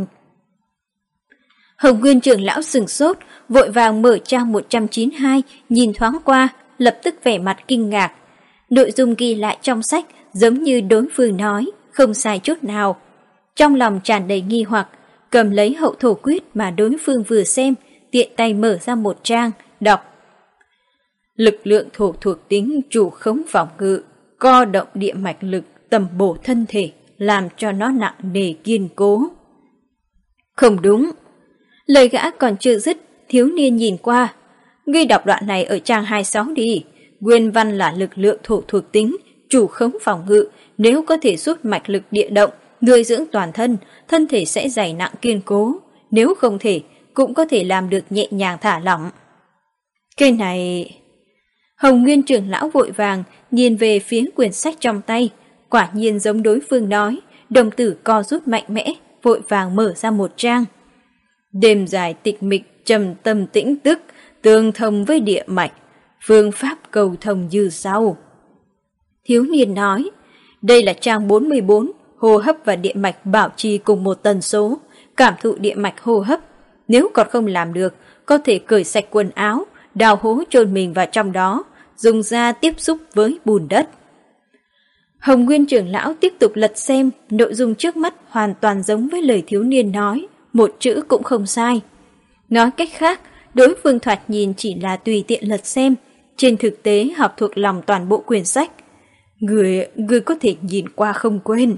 S1: Hồng Nguyên trưởng lão sừng sốt, vội vàng mở trang một trăm chín mươi hai, nhìn thoáng qua, lập tức vẻ mặt kinh ngạc. Nội dung ghi lại trong sách giống như đối phương nói, không sai chút nào. Trong lòng tràn đầy nghi hoặc, cầm lấy hậu thổ quyết mà đối phương vừa xem, tiện tay mở ra một trang, đọc. Lực lượng thổ thuộc tính chủ khống phòng ngự, co động địa mạch lực, tầm bổ thân thể, làm cho nó nặng nề kiên cố. Không đúng. Lời gã còn chưa dứt, thiếu niên nhìn qua. Ngươi đọc đoạn này ở trang hai mươi sáu đi. Nguyên văn là lực lượng thổ thuộc tính, chủ khống phòng ngự, nếu có thể rút mạch lực địa động, nuôi dưỡng toàn thân, thân thể sẽ dày nặng kiên cố. Nếu không thể, cũng có thể làm được nhẹ nhàng thả lỏng. Cái này... Hồng Nguyên trưởng lão vội vàng, nhìn về phía quyển sách trong tay. Quả nhiên giống đối phương nói, đồng tử co rút mạnh mẽ, vội vàng mở ra một trang. Đêm dài tịch mịch, trầm tâm tĩnh tức, tương thông với địa mạch, phương pháp cầu thông như sau. Thiếu niên nói, đây là trang bốn mươi bốn, hô hấp và địa mạch bảo trì cùng một tần số, cảm thụ địa mạch hô hấp. Nếu còn không làm được, có thể cởi sạch quần áo, đào hố chôn mình vào trong đó, dùng da tiếp xúc với bùn đất. Hồng Nguyên trưởng lão tiếp tục lật xem, nội dung trước mắt hoàn toàn giống với lời thiếu niên nói, một chữ cũng không sai. Nói cách khác, đối phương thoạt nhìn chỉ là tùy tiện lật xem, trên thực tế học thuộc lòng toàn bộ quyển sách. Người, người có thể nhìn qua không quên.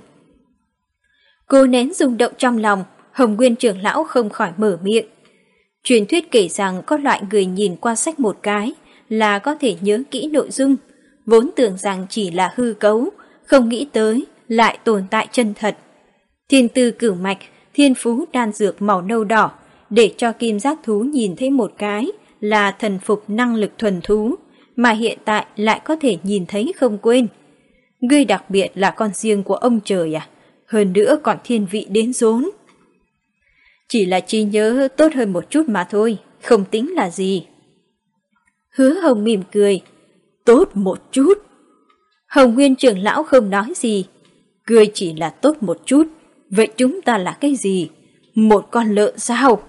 S1: Cô nén rung động trong lòng, Hồng Nguyên trưởng lão không khỏi mở miệng. Truyền thuyết kể rằng có loại người nhìn qua sách một cái là có thể nhớ kỹ nội dung, vốn tưởng rằng chỉ là hư cấu, không nghĩ tới lại tồn tại chân thật. Thiên tư cửu mạch, thiên phú đan dược màu nâu đỏ, để cho kim giác thú nhìn thấy một cái là thần phục năng lực thuần thú, mà hiện tại lại có thể nhìn thấy không quên. Ngươi đặc biệt là con riêng của ông trời à, hơn nữa còn thiên vị đến rốn. Chỉ là trí nhớ tốt hơn một chút mà thôi, không tính là gì. Hứa Hồng mỉm cười. Tốt một chút. Hồng Nguyên trưởng lão không nói gì. Cười chỉ là tốt một chút. Vậy chúng ta là cái gì? Một con lợn sao?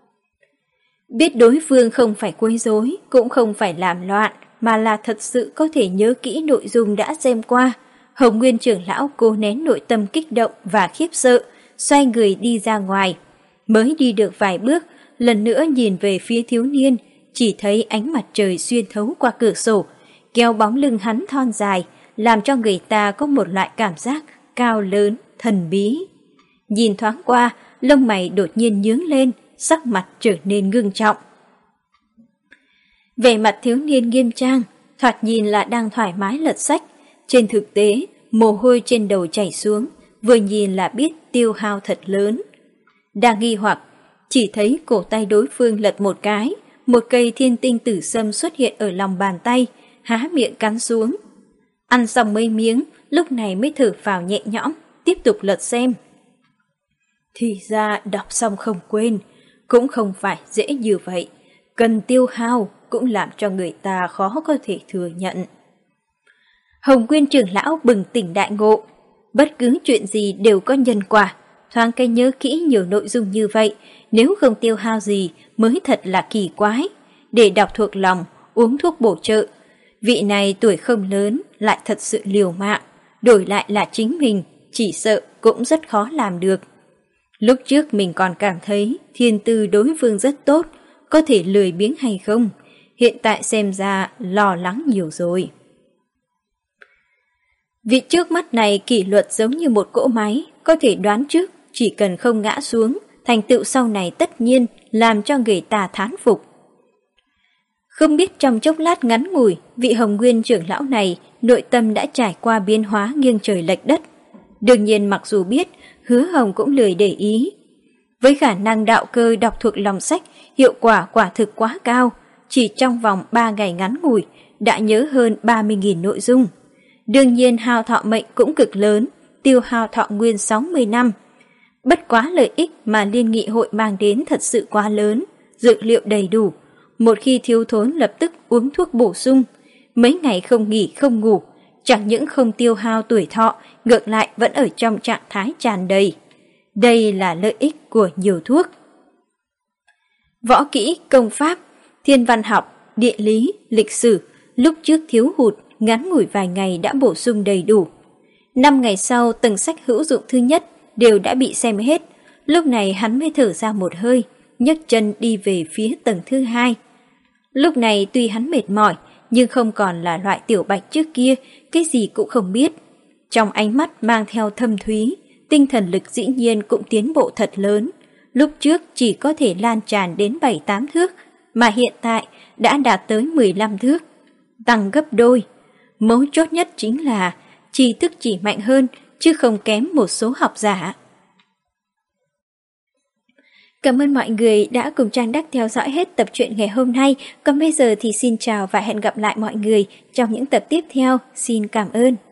S1: Biết đối phương không phải quấy rối, cũng không phải làm loạn, mà là thật sự có thể nhớ kỹ nội dung đã xem qua. Hồng Nguyên trưởng lão cố nén nội tâm kích động và khiếp sợ, xoay người đi ra ngoài. Mới đi được vài bước, lần nữa nhìn về phía thiếu niên, chỉ thấy ánh mặt trời xuyên thấu qua cửa sổ, kéo bóng lưng hắn thon dài, làm cho người ta có một loại cảm giác cao lớn, thần bí. Nhìn thoáng qua, lông mày đột nhiên nhướng lên, sắc mặt trở nên ngưng trọng. Vẻ mặt thiếu niên nghiêm trang, thoạt nhìn là đang thoải mái lật sách. Trên thực tế, mồ hôi trên đầu chảy xuống, vừa nhìn là biết tiêu hao thật lớn. Đang nghi hoặc, chỉ thấy cổ tay đối phương lật một cái, một cây thiên tinh tử sâm xuất hiện ở lòng bàn tay, há miệng cắn xuống. Ăn xong mấy miếng, lúc này mới thở phào nhẹ nhõm, tiếp tục lật xem. Thì ra đọc xong không quên, cũng không phải dễ như vậy, cần tiêu hao cũng làm cho người ta khó có thể thừa nhận. Hồng Nguyên trưởng lão bừng tỉnh đại ngộ. Bất cứ chuyện gì đều có nhân quả. Thoáng cái nhớ kỹ nhiều nội dung như vậy, nếu không tiêu hao gì mới thật là kỳ quái. Để đọc thuộc lòng, uống thuốc bổ trợ. Vị này tuổi không lớn, lại thật sự liều mạng. Đổi lại là chính mình, chỉ sợ cũng rất khó làm được. Lúc trước mình còn cảm thấy thiên tư đối phương rất tốt, có thể lười biếng hay không. Hiện tại xem ra lo lắng nhiều rồi. Vị trước mắt này kỷ luật giống như một cỗ máy, có thể đoán trước, chỉ cần không ngã xuống, thành tựu sau này tất nhiên làm cho người ta thán phục. Không biết trong chốc lát ngắn ngủi, vị Hồng Nguyên trưởng lão này nội tâm đã trải qua biến hóa nghiêng trời lệch đất. Đương nhiên mặc dù biết, Hứa Hồng cũng lười để ý. Với khả năng đạo cơ đọc thuộc lòng sách, hiệu quả quả thực quá cao, chỉ trong vòng ba ngày ngắn ngủi đã nhớ hơn ba mươi nghìn nội dung. Đương nhiên hao thọ mệnh cũng cực lớn, tiêu hao thọ nguyên sáu mươi năm. Bất quá lợi ích mà liên nghị hội mang đến thật sự quá lớn, dược liệu đầy đủ. Một khi thiếu thốn lập tức uống thuốc bổ sung, mấy ngày không nghỉ không ngủ, chẳng những không tiêu hao tuổi thọ, ngược lại vẫn ở trong trạng thái tràn đầy. Đây là lợi ích của nhiều thuốc. Võ kỹ, công pháp, thiên văn học, địa lý, lịch sử, lúc trước thiếu hụt, ngắn ngủi vài ngày đã bổ sung đầy đủ. Năm ngày sau, từng sách hữu dụng thứ nhất đều đã bị xem hết. Lúc này hắn mới thở ra một hơi, nhấc chân đi về phía tầng thứ hai. Lúc này tuy hắn mệt mỏi, nhưng không còn là loại tiểu bạch trước kia, cái gì cũng không biết. Trong ánh mắt mang theo thâm thúy, tinh thần lực dĩ nhiên cũng tiến bộ thật lớn. Lúc trước chỉ có thể lan tràn đến bảy tám thước, mà hiện tại đã đạt tới mười lăm thước, tăng gấp đôi. Mấu chốt nhất chính là tri thức chỉ mạnh hơn, chứ không kém một số học giả. Cảm ơn mọi người đã cùng Trang Đắc theo dõi hết tập truyện ngày hôm nay. Còn bây giờ thì xin chào và hẹn gặp lại mọi người trong những tập tiếp theo. Xin cảm ơn.